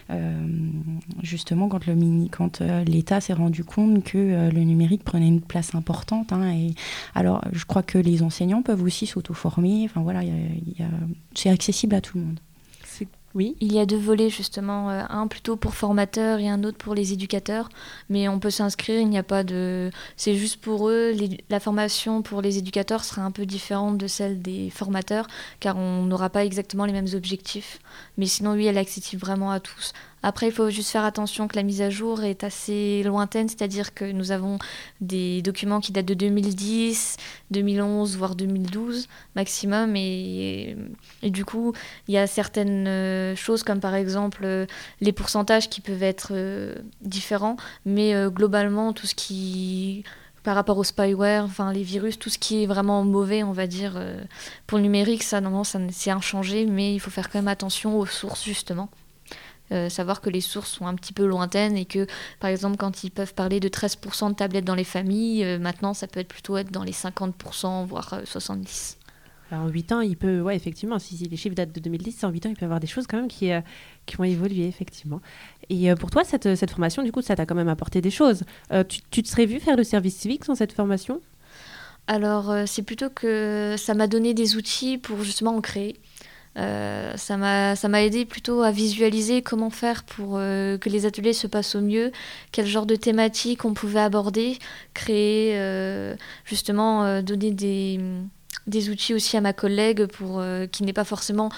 justement quand l'État s'est rendu compte que le numérique prenait une place importante. Et alors, je crois que les enseignants peuvent aussi s'auto-former. Enfin voilà, c'est accessible à tout le monde. Oui. Il y a 2 volets justement, un plutôt pour formateurs et un autre pour les éducateurs, mais on peut s'inscrire, il n'y a pas de... C'est juste pour eux, la formation pour les éducateurs sera un peu différente de celle des formateurs, car on n'aura pas exactement les mêmes objectifs, mais sinon oui, elle est accessible vraiment à tous. Après, il faut juste faire attention que la mise à jour est assez lointaine, c'est-à-dire que nous avons des documents qui datent de 2010, 2011, voire 2012 maximum, et du coup, il y a certaines choses comme par exemple les pourcentages qui peuvent être différents, mais globalement, tout ce qui... par rapport au spyware, les virus, tout ce qui est vraiment mauvais, on va dire, pour le numérique, ça c'est inchangé, mais il faut faire quand même attention aux sources, justement. Savoir que les sources sont un petit peu lointaines et que, par exemple, quand ils peuvent parler de 13% de tablettes dans les familles, maintenant, ça peut plutôt être dans les 50%, voire 70%. Alors, en 8 ans, il peut, ouais, effectivement, si les chiffres datent de 2010, en 8 ans, il peut y avoir des choses quand même qui vont évoluer, effectivement. Et pour toi, cette formation, du coup, ça t'a quand même apporté des choses. Tu te serais vu faire le service civique sans cette formation ? Alors, c'est plutôt que ça m'a donné des outils pour justement en créer. Ça m'a aidé plutôt à visualiser comment faire pour que les ateliers se passent au mieux, quel genre de thématiques on pouvait aborder, créer, justement, donner des outils aussi à ma collègue pour qui n'est pas forcément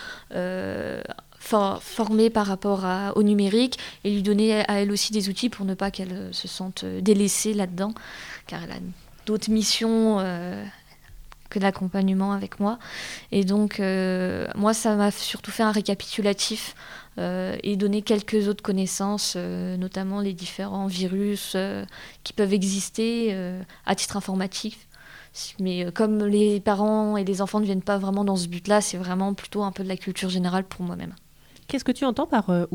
formée par rapport au numérique, et lui donner à elle aussi des outils pour ne pas qu'elle se sente délaissée là-dedans, car elle a d'autres missions que l'accompagnement avec moi. Et donc, moi, ça m'a surtout fait un récapitulatif et donné quelques autres connaissances, notamment les différents virus qui peuvent exister à titre informatif. Mais comme les parents et les enfants ne viennent pas vraiment dans ce but-là, c'est vraiment plutôt un peu de la culture générale pour moi-même. Qu'est-ce que tu entends par outils ?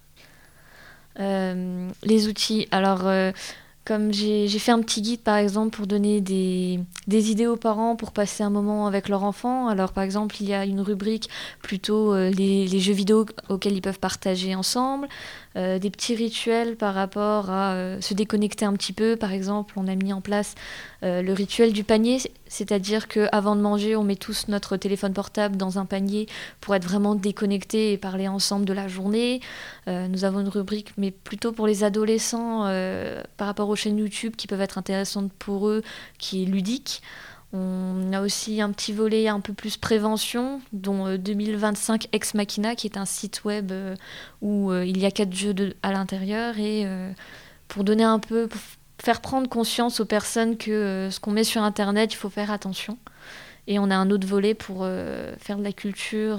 Les outils, alors... Comme j'ai fait un petit guide, par exemple, pour donner des idées aux parents pour passer un moment avec leur enfant. Alors, par exemple, il y a une rubrique plutôt les jeux vidéo auxquels ils peuvent partager ensemble, des petits rituels par rapport à se déconnecter un petit peu. Par exemple, on a mis en place le rituel du panier, c'est-à-dire qu'avant de manger, on met tous notre téléphone portable dans un panier pour être vraiment déconnectés et parler ensemble de la journée. Nous avons une rubrique, mais plutôt pour les adolescents, par rapport aux chaînes YouTube qui peuvent être intéressantes pour eux, qui est ludique. On a aussi un petit volet un peu plus prévention, dont 2025 Ex Machina, qui est un site web où il y a 4 jeux à l'intérieur, et pour donner un peu, pour faire prendre conscience aux personnes que ce qu'on met sur Internet, il faut faire attention. Et on a un autre volet pour faire de la culture,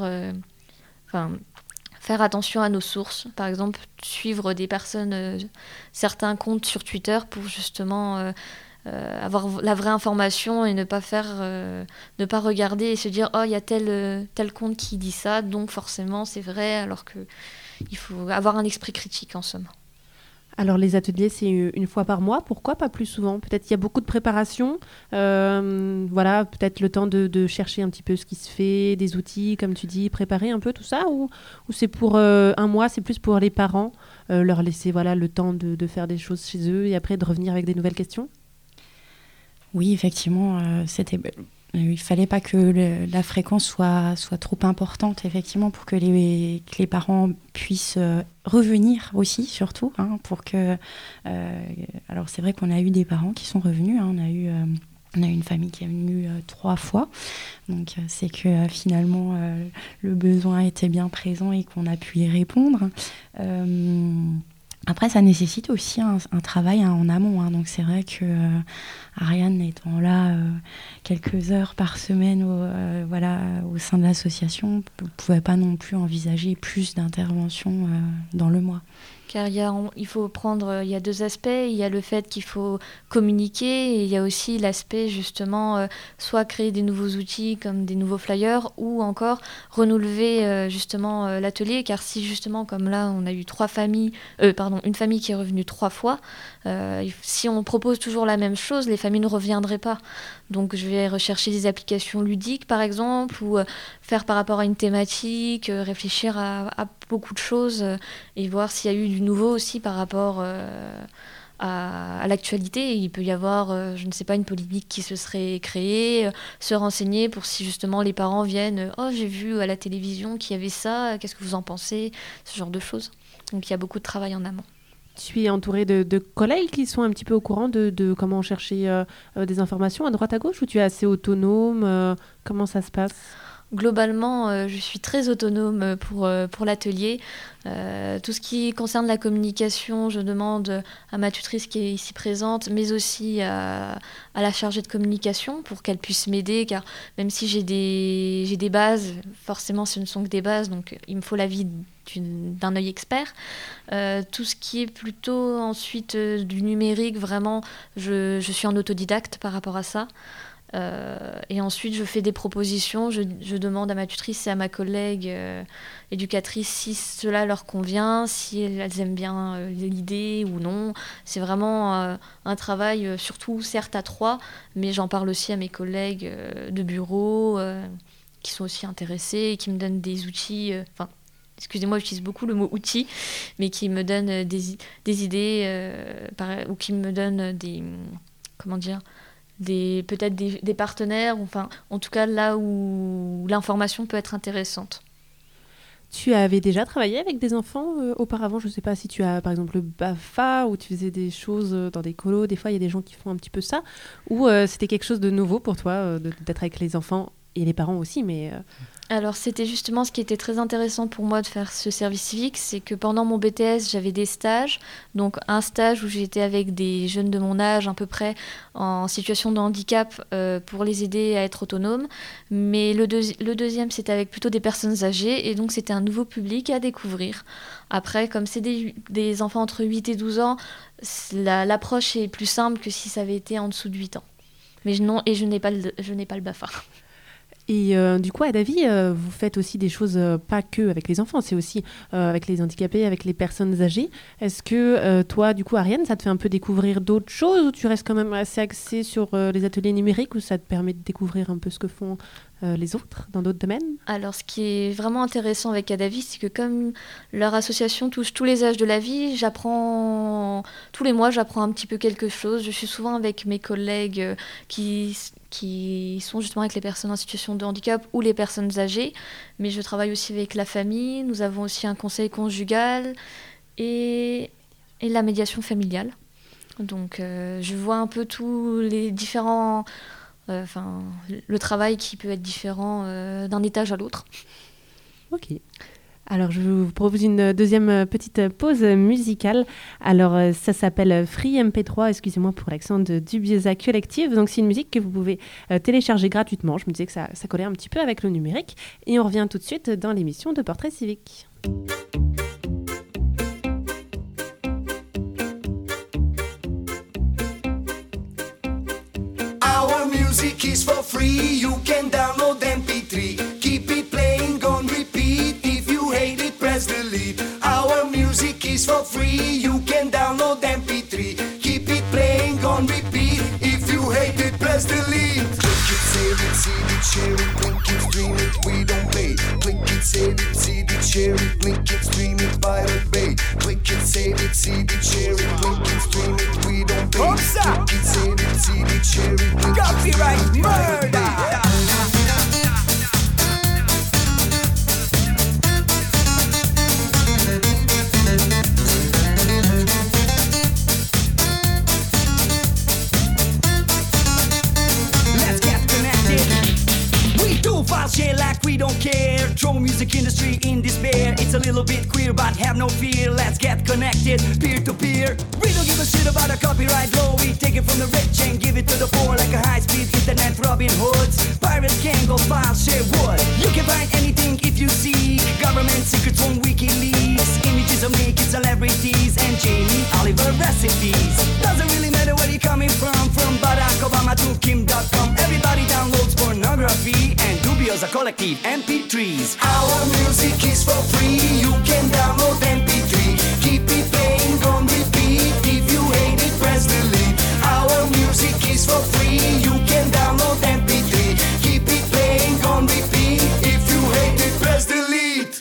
faire attention à nos sources. Par exemple, suivre des personnes, certains comptes sur Twitter pour justement avoir la vraie information et ne pas regarder et se dire « Oh, il y a tel compte qui dit ça, donc forcément c'est vrai », alors qu'il faut avoir un esprit critique en somme. Alors les ateliers, c'est une fois par mois. Pourquoi pas plus souvent ? Peut-être qu'il y a beaucoup de préparation. Voilà, peut-être le temps de chercher un petit peu ce qui se fait, des outils, comme tu dis, préparer un peu tout ça, ou c'est pour un mois, c'est plus pour les parents, leur laisser le temps de faire des choses chez eux et après de revenir avec des nouvelles questions ? Oui, effectivement, il ne fallait pas que la fréquence soit trop importante, effectivement, pour que les parents puissent revenir aussi, surtout. Pour que, alors, c'est vrai qu'on a eu des parents qui sont revenus. On a eu une famille qui est venue 3 fois. Donc, c'est que finalement, le besoin était bien présent et qu'on a pu y répondre. Après, ça nécessite aussi un travail en amont. Donc, c'est vrai que Ariane étant là quelques heures par semaine au sein de l'association, ne pouvait pas non plus envisager plus d'interventions dans le mois. Car il y a 2 aspects. Il y a le fait qu'il faut communiquer, et il y a aussi l'aspect justement soit créer des nouveaux outils comme des nouveaux flyers, ou encore renouveler justement l'atelier. Car si justement, comme là, on a eu une famille qui est revenue 3 fois, si on propose toujours la même chose, les familles ne reviendraient pas. Donc je vais rechercher des applications ludiques par exemple, ou faire par rapport à une thématique, réfléchir à beaucoup de choses, et voir s'il y a eu du nouveau aussi par rapport à l'actualité. Il peut y avoir, je ne sais pas, une polémique qui se serait créée, se renseigner pour si justement les parents viennent « Oh, j'ai vu à la télévision qu'il y avait ça, qu'est-ce que vous en pensez ?» Ce genre de choses. Donc il y a beaucoup de travail en amont. Tu es entourée de collègues qui sont un petit peu au courant de comment chercher des informations à droite à gauche, ou tu es assez autonome ? Comment ça se passe ? Globalement, je suis très autonome pour l'atelier. Tout ce qui concerne la communication, je demande à ma tutrice qui est ici présente, mais aussi à la chargée de communication pour qu'elle puisse m'aider, car même si j'ai des bases, forcément ce ne sont que des bases, donc il me faut l'avis d'un œil expert. Tout ce qui est plutôt ensuite du numérique, vraiment, je suis en autodidacte par rapport à ça. Et ensuite, je fais des propositions. Je demande à ma tutrice et à ma collègue éducatrice si cela leur convient, si elles aiment bien l'idée ou non. C'est vraiment un travail, surtout certes à 3, mais j'en parle aussi à mes collègues de bureau qui sont aussi intéressés et qui me donnent des outils. Excusez-moi, j'utilise beaucoup le mot outils, mais qui me donnent des idées ou qui me donnent peut-être des partenaires, en tout cas là où l'information peut être intéressante. Tu avais déjà travaillé avec des enfants auparavant? Je ne sais pas si tu as par exemple le BAFA, où tu faisais des choses dans des colos, des fois il y a des gens qui font un petit peu ça, ou c'était quelque chose de nouveau pour toi d'être avec les enfants et les parents aussi, mais... Alors, c'était justement ce qui était très intéressant pour moi de faire ce service civique, c'est que pendant mon BTS, j'avais des stages. Donc, un stage où j'étais avec des jeunes de mon âge, à peu près, en situation de handicap, pour les aider à être autonomes. Mais le deuxième, c'était avec plutôt des personnes âgées, et donc c'était un nouveau public à découvrir. Après, comme c'est des enfants entre 8 et 12 ans, l'approche est plus simple que si ça avait été en dessous de 8 ans. Mais je n'ai pas le BAFA. Et du coup, à Davy, vous faites aussi des choses pas que avec les enfants, c'est aussi avec les handicapés, avec les personnes âgées. Est-ce que toi, du coup, Ariane, ça te fait un peu découvrir d'autres choses, ou tu restes quand même assez axée sur les ateliers numériques, ou ça te permet de découvrir un peu ce que font les autres dans d'autres domaines? Alors, ce qui est vraiment intéressant avec Adavi, c'est que comme leur association touche tous les âges de la vie, tous les mois, j'apprends un petit peu quelque chose. Je suis souvent avec mes collègues qui sont justement avec les personnes en situation de handicap ou les personnes âgées, mais je travaille aussi avec la famille. Nous avons aussi un conseil conjugal et la médiation familiale. Donc, je vois un peu tous les différents... le travail qui peut être différent d'un étage à l'autre. Ok. Alors, je vous propose une deuxième petite pause musicale. Alors, ça s'appelle Free MP3, excusez-moi pour l'accent de Dubiosa Collective. Donc, c'est une musique que vous pouvez télécharger gratuitement. Je me disais que ça collait un petit peu avec le numérique. Et on revient tout de suite dans l'émission de Portrait Civique. Our music is for free, you can download MP3. Keep it playing on repeat, if you hate it press delete. Our music is for free, you can download MP3. Keep it playing on repeat, if you hate it press delete. Click it, save it, see it, share it, blink it, stream it, we don't pay. Click it, save it, see it, share it, blink it, stream it, Pirate Bay. Click it, save it, see it, share it, blink it, stream it, we don't pay. Click it, save it, see it, share it, blink it, copyright murder. Yeah, like we don't care. Throw music industry in despair. It's a little bit queer, but have no fear. Let's get connected, peer to peer. We don't give a shit about a copyright law. We take it from the rich and give it to the poor, like a high-speed internet Robin Hoods. Pirates can go file, share wood. You can find anything if you seek. Government secrets on WikiLeaks. Images of naked celebrities and Jamie Oliver recipes. Doesn't really matter where you're coming from Barack Obama to Kim.com. Everybody downloads pornography and Dubiosa Collective MP3s. Our music is for free, you can download MP3. Keep it playing on repeat, if you hate it press delete. Our music is for free, you can download MP3. Keep it playing on repeat, if you hate it press delete.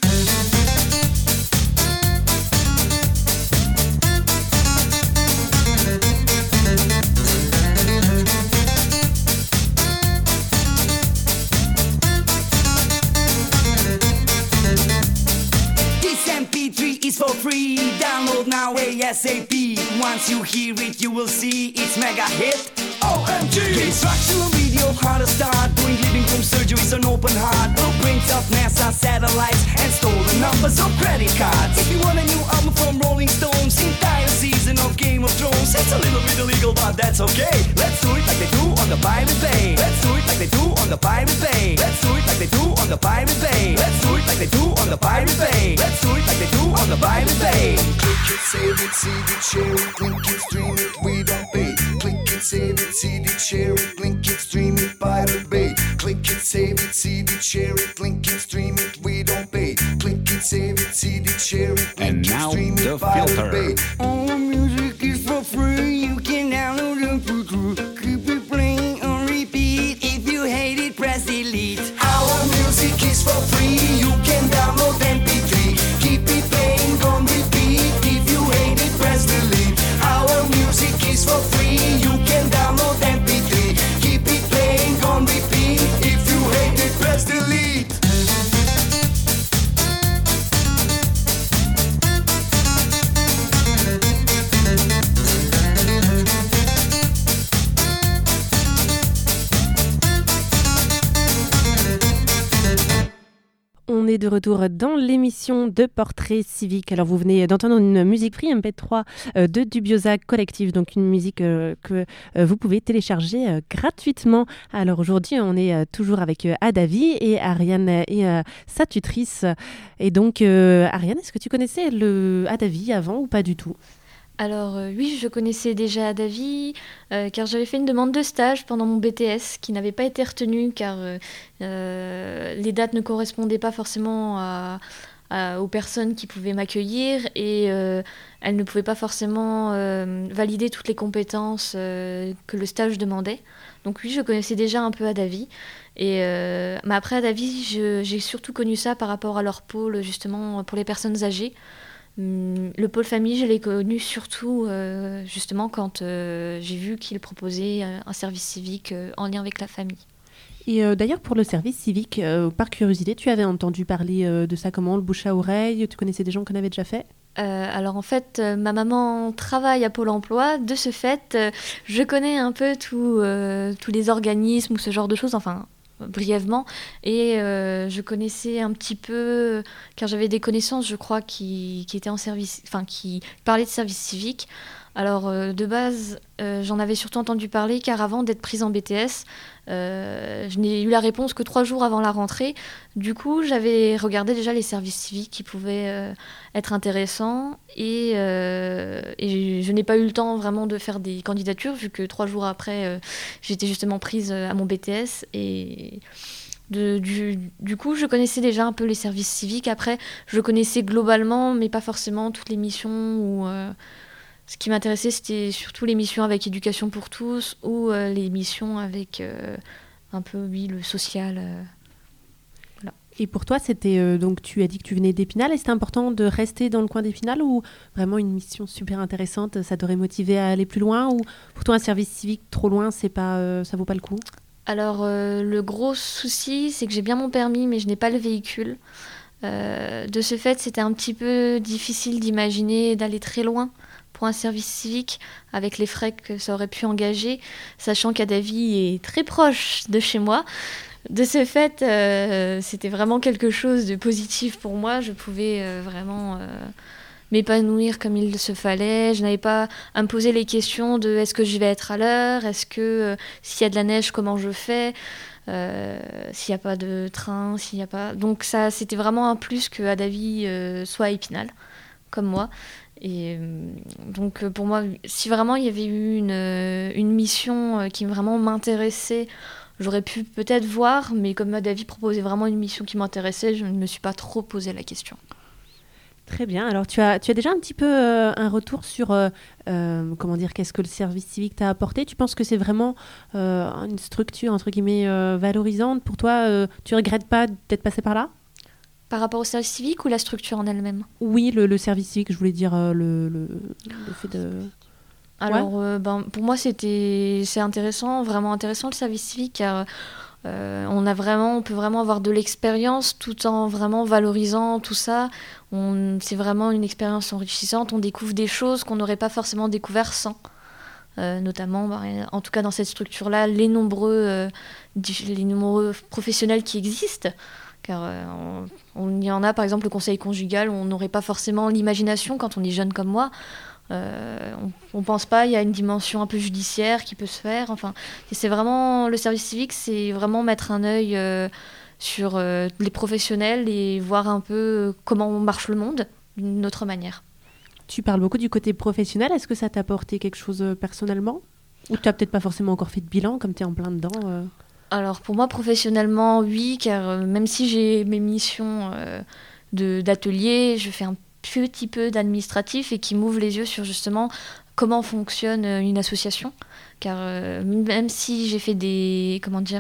For free, download now ASAP. Once you hear it, you will see it's mega hit. OMG! Instructional video, how to start doing living room surgeries on open heart. Blueprints of NASA satellites and stolen numbers of credit cards. If you want a new album from Rolling Stones, entire season of Game of Thrones, it's a little bit illegal, but that's okay. Let's do it like they do on on the Pirate Bay. Let's do it like they do on the Pirate Bay. Let's do it like they do on the Pirate Bay. Let's do it like they do on the Pirate Bay. Let's do it like they do on the Pirate Bay. Click it, save it, seed it, share it, link it, stream it, we don't pay. Click it, save it, seed it, share it, link it, stream it, Pirate Bay. Click it, save it, seed it, share it, link it, stream it, we don't pay. Click it, save it, seed it, share it, link it, stream it, Pirate Bay. All music is for free, you can download it for free. Keep it playing on repeat, if you hate it, press delete. Our music is for free, you can download MP3. Keep it playing on repeat, if you hate it, press delete. Our music is for free, you can download MP3. Keep it playing on repeat, if you hate it, press delete. On est de retour dans l'émission de Portrait civique. Alors vous venez d'entendre une musique free MP3 de Dubiosa Collective, donc une musique que vous pouvez télécharger gratuitement. Alors aujourd'hui on est toujours avec Adavi et Ariane et sa tutrice. Et donc Ariane, est-ce que tu connaissais le Adavi avant ou pas du tout ? Alors oui, je connaissais déjà Adavi car j'avais fait une demande de stage pendant mon BTS qui n'avait pas été retenue car les dates ne correspondaient pas forcément aux personnes qui pouvaient m'accueillir et elles ne pouvaient pas forcément valider toutes les compétences que le stage demandait. Donc oui, je connaissais déjà un peu Adavi. Mais après Adavi, j'ai surtout connu ça par rapport à leur pôle justement pour les personnes âgées. Le pôle famille, je l'ai connu surtout justement quand j'ai vu qu'il proposait un service civique en lien avec la famille. Et d'ailleurs, pour le service civique, par curiosité, tu avais entendu parler de ça comment, le bouche à oreille ? Tu connaissais des gens qui en avaient déjà fait ? Alors en fait, ma maman travaille à Pôle emploi. De ce fait, je connais un peu tous les organismes ou ce genre de choses, enfin brièvement, et je connaissais un petit peu car j'avais des connaissances, je crois, qui étaient en service, enfin qui parlaient de service civique. Alors de base, j'en avais surtout entendu parler car avant d'être prise en BTS, je n'ai eu la réponse que 3 jours avant la rentrée. Du coup, j'avais regardé déjà les services civiques qui pouvaient être intéressants et je n'ai pas eu le temps vraiment de faire des candidatures vu que 3 jours après, j'étais justement prise à mon BTS et du coup, je connaissais déjà un peu les services civiques. Après, je connaissais globalement, mais pas forcément toutes les missions où... Ce qui m'intéressait, c'était surtout les missions avec Éducation pour tous ou les missions avec un peu, oui, le social. Voilà. Et pour toi, c'était donc tu as dit que tu venais d'Épinal, et c'était important de rester dans le coin d'Épinal ou vraiment une mission super intéressante, ça t'aurait motivé à aller plus loin, ou pour toi un service civique trop loin, c'est pas, ça vaut pas le coup ? Alors le gros souci, c'est que j'ai bien mon permis, mais je n'ai pas le véhicule. De ce fait, c'était un petit peu difficile d'imaginer d'aller très loin pour un service civique, avec les frais que ça aurait pu engager, sachant qu'Adavi est très proche de chez moi. De ce fait, c'était vraiment quelque chose de positif pour moi. Je pouvais vraiment m'épanouir comme il se fallait. Je n'avais pas à me poser les questions de est-ce que je vais être à l'heure, est-ce que s'il y a de la neige, comment je fais, s'il n'y a pas de train, s'il n'y a pas... Donc ça, c'était vraiment un plus que Adavi soit à Épinal, comme moi. Et donc pour moi, si vraiment il y avait eu une mission qui vraiment m'intéressait, j'aurais pu peut-être voir, mais comme Adavi proposait vraiment une mission qui m'intéressait, je ne me suis pas trop posé la question. Très bien. Alors tu as déjà un petit peu un retour sur comment dire, qu'est-ce que le service civique t'a apporté ? Tu penses que c'est vraiment une structure entre guillemets valorisante pour toi ? Tu regrettes pas d'être passé par là ? Par rapport au service civique ou la structure en elle-même ? Oui, le service civique, je voulais dire le fait de... Alors, pour moi, c'est intéressant, vraiment intéressant le service civique, car on peut vraiment avoir de l'expérience tout en vraiment valorisant tout ça. C'est vraiment une expérience enrichissante, on découvre des choses qu'on n'aurait pas forcément découvert sans. Notamment, en tout cas dans cette structure-là, les nombreux professionnels qui existent. Car on y en a, par exemple, le conseil conjugal, on n'aurait pas forcément l'imagination quand on est jeune comme moi. On pense pas, il y a une dimension un peu judiciaire qui peut se faire. Enfin, c'est vraiment le service civique, c'est vraiment mettre un œil sur les professionnels et voir un peu comment marche le monde d'une autre manière. Tu parles beaucoup du côté professionnel. Est-ce que ça t'a apporté quelque chose personnellement ? Ou tu n'as peut-être pas forcément encore fait de bilan, comme tu es en plein dedans Alors pour moi, professionnellement, oui, car même si j'ai mes missions d'atelier, je fais un petit peu d'administratif et qui m'ouvre les yeux sur justement comment fonctionne une association. Car même si j'ai fait des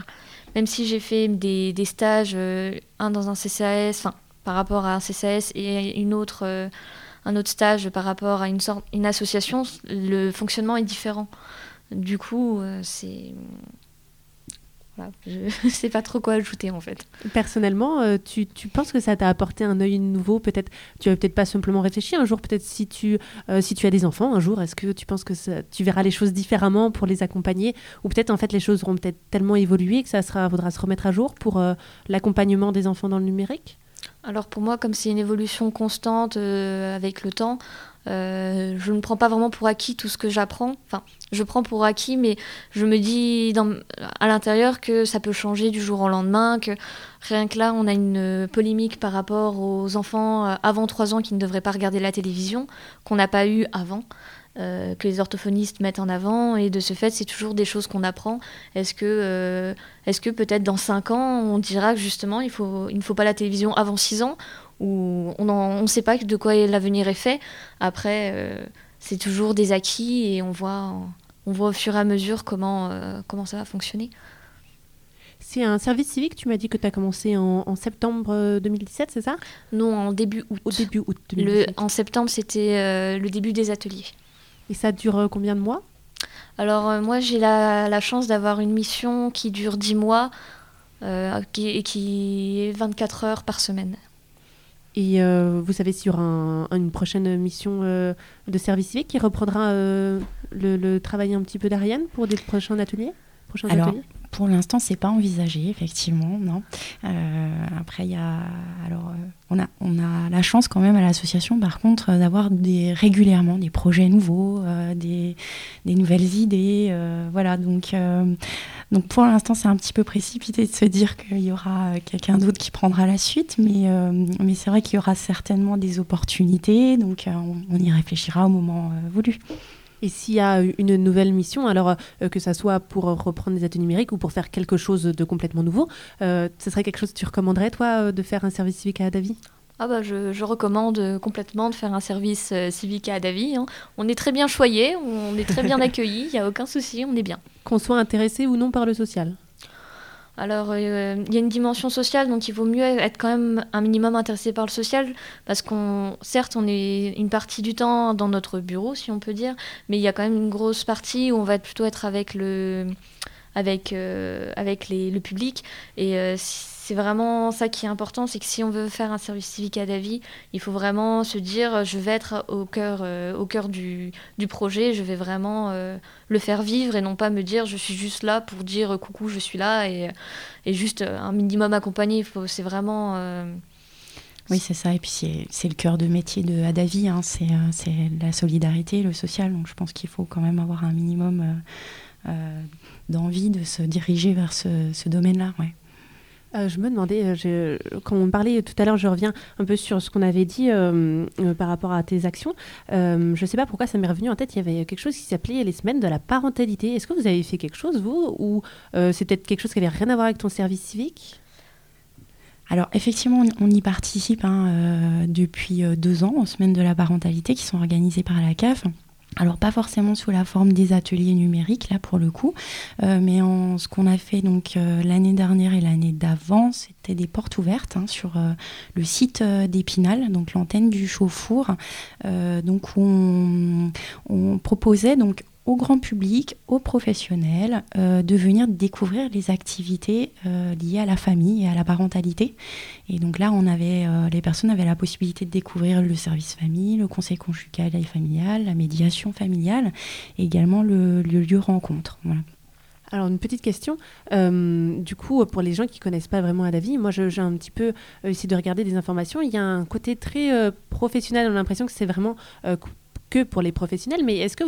stages, un dans un CCAS, enfin par rapport à un CCAS et un autre stage par rapport à une association, le fonctionnement est différent. Du coup, voilà, je sais pas trop quoi ajouter en fait. Personnellement, tu penses que ça t'a apporté un œil nouveau ? Peut-être, tu vas peut-être pas simplement réfléchir un jour. Peut-être si tu as des enfants un jour, est-ce que tu penses que tu verras les choses différemment pour les accompagner ? Ou peut-être en fait les choses auront peut-être tellement évolué que faudra se remettre à jour pour l'accompagnement des enfants dans le numérique ? Alors pour moi, comme c'est une évolution constante avec le temps, je ne prends pas vraiment pour acquis tout ce que j'apprends. Enfin, je prends pour acquis, mais je me dis à l'intérieur que ça peut changer du jour au lendemain, que rien que là, on a une polémique par rapport aux enfants avant 3 ans qui ne devraient pas regarder la télévision, qu'on n'a pas eu avant. Que les orthophonistes mettent en avant, et de ce fait c'est toujours des choses qu'on apprend. Est-ce que peut-être dans 5 ans on dira que justement il ne faut pas la télévision avant 6 ans, ou on ne sait pas de quoi l'avenir est fait. Après c'est toujours des acquis et on voit au fur et à mesure comment ça va fonctionner. C'est un service civique, tu m'as dit que tu as commencé en septembre 2017, c'est ça ? Non, en début août. Au début août 2017. En septembre, c'était le début des ateliers. Et ça dure combien de mois ? Alors moi j'ai la chance d'avoir une mission qui dure 10 mois qui est 24 heures par semaine. Et vous savez s'il y aura une prochaine mission de service civique qui reprendra le travail un petit peu d'Ariane pour des prochains ateliers ? Alors, pour l'instant, c'est pas envisagé, effectivement, non. Après, on a la chance quand même à l'association, par contre, d'avoir régulièrement des projets nouveaux, des nouvelles idées, voilà. Donc, pour l'instant, c'est un petit peu précipité de se dire qu'il y aura quelqu'un d'autre qui prendra la suite, mais c'est vrai qu'il y aura certainement des opportunités, donc on y réfléchira au moment voulu. Et s'il y a une nouvelle mission, alors que ça soit pour reprendre des ateliers numériques ou pour faire quelque chose de complètement nouveau, ce serait quelque chose que tu recommanderais, toi, de faire un service civique à Adavi ? Ah bah je recommande complètement de faire un service civique à Adavi. Hein. On est très bien choyés, on est très bien accueillis, il n'y a aucun souci, on est bien. Qu'on soit intéressé ou non par le social ? Alors, il y a une dimension sociale, donc il vaut mieux être quand même un minimum intéressé par le social, parce certes, on est une partie du temps dans notre bureau, si on peut dire, mais il y a quand même une grosse partie où on va plutôt être avec le public, et c'est vraiment ça qui est important, c'est que si on veut faire un service civique à Adavi, il faut vraiment se dire je vais être au cœur du projet, je vais vraiment le faire vivre et non pas me dire je suis juste là pour dire coucou je suis là et juste un minimum accompagné. C'est vraiment... Oui, c'est ça. Et puis, c'est le cœur de métier de Adavi. Hein. C'est la solidarité, le social. Donc, je pense qu'il faut quand même avoir un minimum d'envie de se diriger vers ce domaine-là. Ouais. Je me demandais, quand on parlait tout à l'heure, je reviens un peu sur ce qu'on avait dit par rapport à tes actions. Je ne sais pas pourquoi ça m'est revenu en tête, il y avait quelque chose qui s'appelait les semaines de la parentalité. Est-ce que vous avez fait quelque chose, vous ? Ou c'est peut-être quelque chose qui n'avait rien à voir avec ton service civique ? Alors effectivement, on y participe depuis 2 ans aux semaines de la parentalité qui sont organisées par la CAF. Alors pas forcément sous la forme des ateliers numériques là pour le coup, mais ce qu'on a fait donc l'année dernière et l'année d'avant, c'était des portes ouvertes sur le site d'Épinal, donc l'antenne du Chauffour, donc où on proposait donc au grand public, aux professionnels, de venir découvrir les activités liées à la famille et à la parentalité. Et donc là, les personnes avaient la possibilité de découvrir le service famille, le conseil conjugal et familial, la médiation familiale, et également le lieu rencontre. Voilà. Alors, une petite question. Du coup, pour les gens qui ne connaissent pas vraiment Adavi, moi, j'ai un petit peu essayé de regarder des informations. Il y a un côté très professionnel. On a l'impression que c'est vraiment que pour les professionnels, mais est-ce que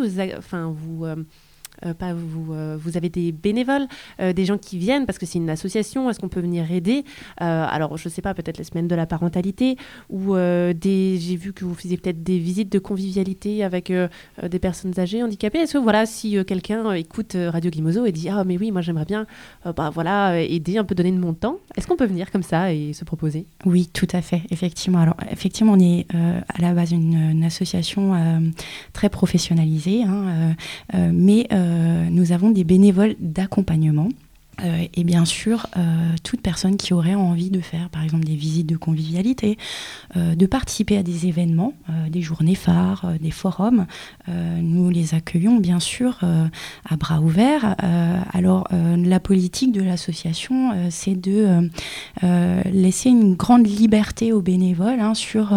vous avez des bénévoles, des gens qui viennent parce que c'est une association, est-ce qu'on peut venir aider alors je ne sais pas, peut-être les semaines de la parentalité ou j'ai vu que vous faisiez peut-être des visites de convivialité avec des personnes âgées, handicapées. Est-ce que si quelqu'un écoute Radio Guimoso et dit mais oui, moi j'aimerais bien aider, un peu donner de mon temps, est-ce qu'on peut venir comme ça et se proposer? Oui, tout à fait, effectivement. Alors effectivement, on est à la base une association très professionnalisée, mais nous avons des bénévoles d'accompagnement. Et bien sûr, toute personne qui aurait envie de faire, par exemple, des visites de convivialité, de participer à des événements, des journées phares, des forums, nous les accueillons bien sûr à bras ouverts. Alors, la politique de l'association, c'est de laisser une grande liberté aux bénévoles sur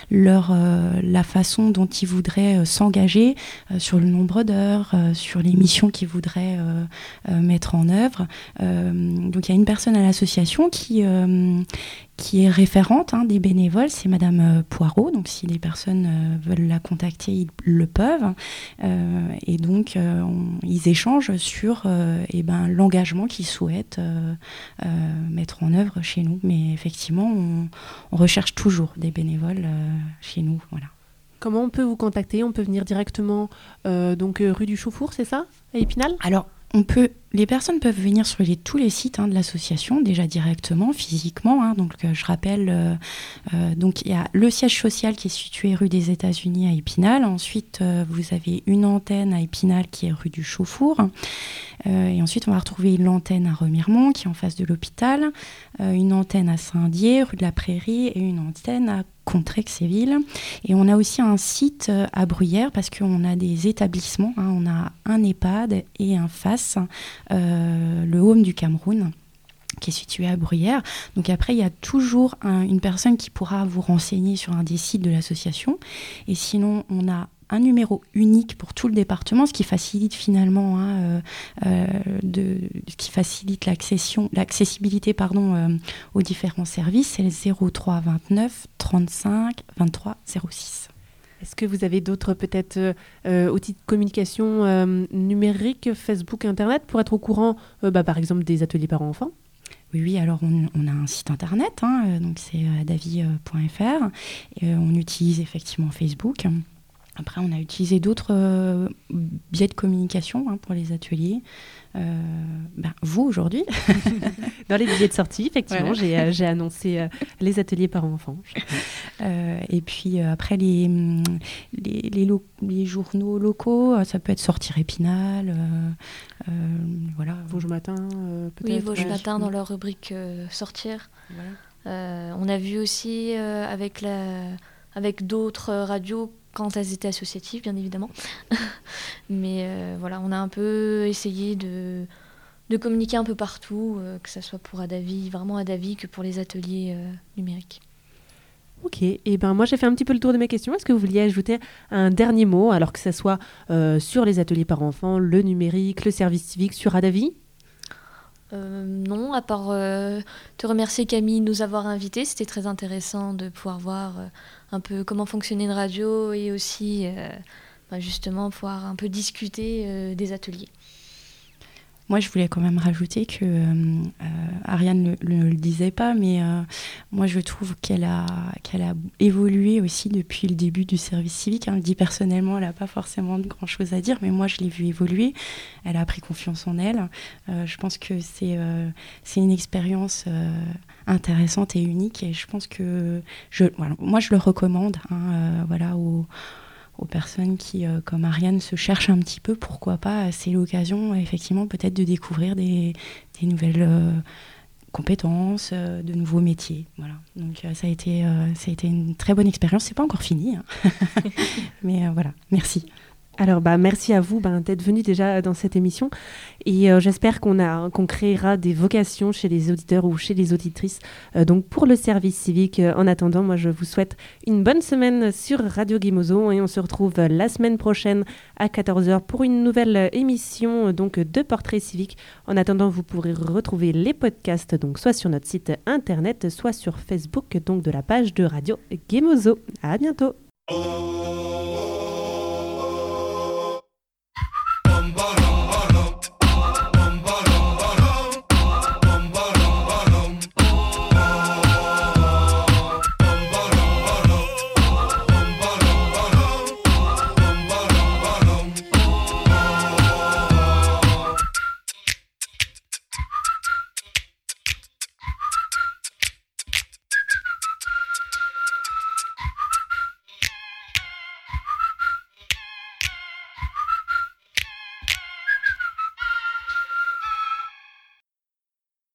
la façon dont ils voudraient s'engager, sur le nombre d'heures, sur les missions qu'ils voudraient mettre en œuvre. Donc il y a une personne à l'association qui est référente des bénévoles, c'est Madame Poirot. Donc si des personnes veulent la contacter, ils le peuvent. Et donc ils échangent sur l'engagement qu'ils souhaitent mettre en œuvre chez nous. Mais effectivement, on recherche toujours des bénévoles chez nous. Voilà. Comment on peut vous contacter? On peut venir directement rue du Chaufour, c'est ça, à Épinal? Alors, les personnes peuvent venir sur tous les sites de l'association, déjà directement, physiquement. Donc, je rappelle, il y a le siège social qui est situé rue des États-Unis à Épinal. Ensuite, vous avez une antenne à Épinal qui est rue du Chaufour. Et ensuite, on va retrouver l'antenne à Remiremont qui est en face de l'hôpital, une antenne à Saint-Dié, rue de la Prairie, et une antenne à Contrexéville. Et on a aussi un site à Bruyères parce qu'on a des établissements. On a un EHPAD et un FAS, le Home du Cameroun, qui est situé à Bruyères. Donc après, il y a toujours une personne qui pourra vous renseigner sur un des sites de l'association. Et sinon, on a un numéro unique pour tout le département, ce qui facilite finalement qui facilite l'accessibilité aux différents services. C'est le 03 29 35 23 06. Est-ce que vous avez d'autres peut-être outils de communication numérique, Facebook, Internet, pour être au courant par exemple des ateliers parents-enfants? Oui, alors on a un site internet, donc c'est adavi.fr, et on utilise effectivement Facebook. Après, on a utilisé d'autres biais de communication pour les ateliers. Vous, aujourd'hui. Dans les billets de sortie, effectivement, voilà. J'ai annoncé les ateliers parents-enfants. Et puis, après, les journaux locaux, ça peut être Sortir Épinal. Voilà. Vosges Matin, peut-être. Oui, Vosges Matin, dans leur rubrique Sortir. Voilà. On a vu aussi avec d'autres radios, quand elles étaient associatives, bien évidemment. Mais on a un peu essayé de communiquer un peu partout, que ce soit pour Adavi, vraiment Adavi, que pour les ateliers numériques. Ok, et moi j'ai fait un petit peu le tour de mes questions. Est-ce que vous vouliez ajouter un dernier mot, alors que ce soit sur les ateliers parents-enfants, le numérique, le service civique, sur Adavi? Non, à part te remercier Camille de nous avoir invités. C'était très intéressant de pouvoir voir un peu comment fonctionnait une radio et aussi justement pouvoir un peu discuter des ateliers. Moi, je voulais quand même rajouter que Ariane ne le disait pas, mais moi, je trouve qu'elle a évolué aussi depuis le début du service civique. Elle me dit personnellement, elle n'a pas forcément de grand-chose à dire, mais moi, je l'ai vue évoluer. Elle a pris confiance en elle. Je pense que c'est une expérience intéressante et unique, et je pense que moi, je le recommande aux personnes qui, comme Ariane, se cherchent un petit peu, pourquoi pas, c'est l'occasion, effectivement, peut-être de découvrir des nouvelles compétences, de nouveaux métiers. Voilà. Donc, ça a été une très bonne expérience. C'est pas encore fini, mais voilà, merci. Alors, merci à vous d'être venus déjà dans cette émission. Et j'espère qu'on créera des vocations chez les auditeurs ou chez les auditrices donc pour le service civique. En attendant, moi, je vous souhaite une bonne semaine sur Radio Guimoso et on se retrouve la semaine prochaine à 14h pour une nouvelle émission de Portrait civique. En attendant, vous pourrez retrouver les podcasts donc soit sur notre site internet, soit sur Facebook, donc de la page de Radio Guimoso. À bientôt.